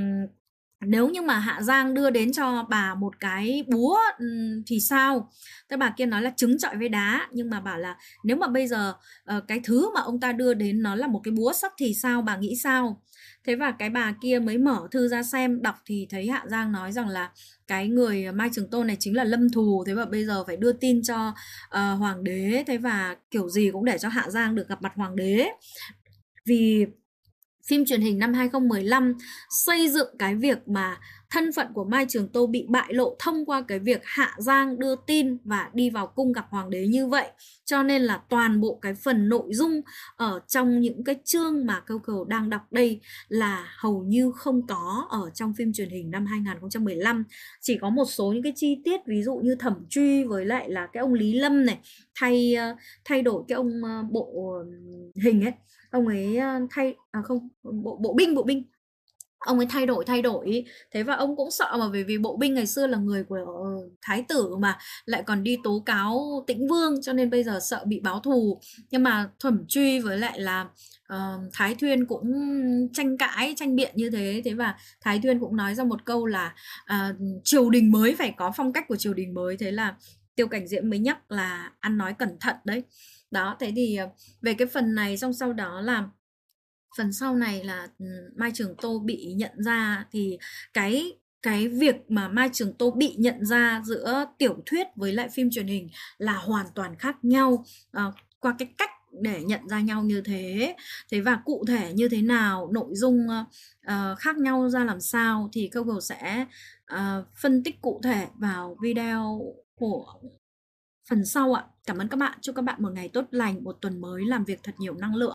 nếu như mà Hạ Giang đưa đến cho bà một cái búa thì sao? Thế bà kia nói là trứng trọi với đá, nhưng mà bảo là nếu mà bây giờ cái thứ mà ông ta đưa đến nó là một cái búa sắt thì sao, bà nghĩ sao? Thế và cái bà kia mới mở thư ra xem, đọc thì thấy Hạ Giang nói rằng là cái người Mai Trường Tôn này chính là Lâm Thù, thế và bây giờ phải đưa tin cho hoàng đế, thế và kiểu gì cũng để cho Hạ Giang được gặp mặt hoàng đế. Vì phim truyền hình năm 2015 xây dựng cái việc mà thân phận của Mai Trường Tô bị bại lộ thông qua cái việc Hạ Giang đưa tin và đi vào cung gặp hoàng đế như vậy. Cho nên là toàn bộ cái phần nội dung ở trong những cái chương mà Câu Cầu đang đọc đây là hầu như không có ở trong phim truyền hình năm 2015. Chỉ có một số những cái chi tiết, ví dụ như Thẩm Truy với lại là cái ông Lý Lâm này thay đổi cái ông bộ hình ấy, ông ấy thay không bộ binh ông ấy thay đổi ý. Thế và ông cũng sợ, mà bởi vì Bộ Binh ngày xưa là người của thái tử mà lại còn đi tố cáo Tĩnh Vương, cho nên bây giờ sợ bị báo thù. Nhưng mà Thẩm Truy với lại là Thái Thuyên cũng tranh cãi tranh biện như thế. Thế và Thái Thuyên cũng nói ra một câu là triều đình mới phải có phong cách của triều đình mới. Thế là Tiêu Cảnh Diễm mới nhắc là ăn nói cẩn thận đấy. Đó, thế thì về cái phần này, xong sau đó là phần sau này là Mai Trường Tô bị nhận ra. Thì cái việc mà Mai Trường Tô bị nhận ra giữa tiểu thuyết với lại phim truyền hình là hoàn toàn khác nhau, qua cái cách để nhận ra nhau như thế. Thế và cụ thể như thế nào, nội dung khác nhau ra làm sao thì Google sẽ phân tích cụ thể vào video của phần sau ạ. Cảm ơn các bạn, chúc các bạn một ngày tốt lành, một tuần mới làm việc thật nhiều năng lượng.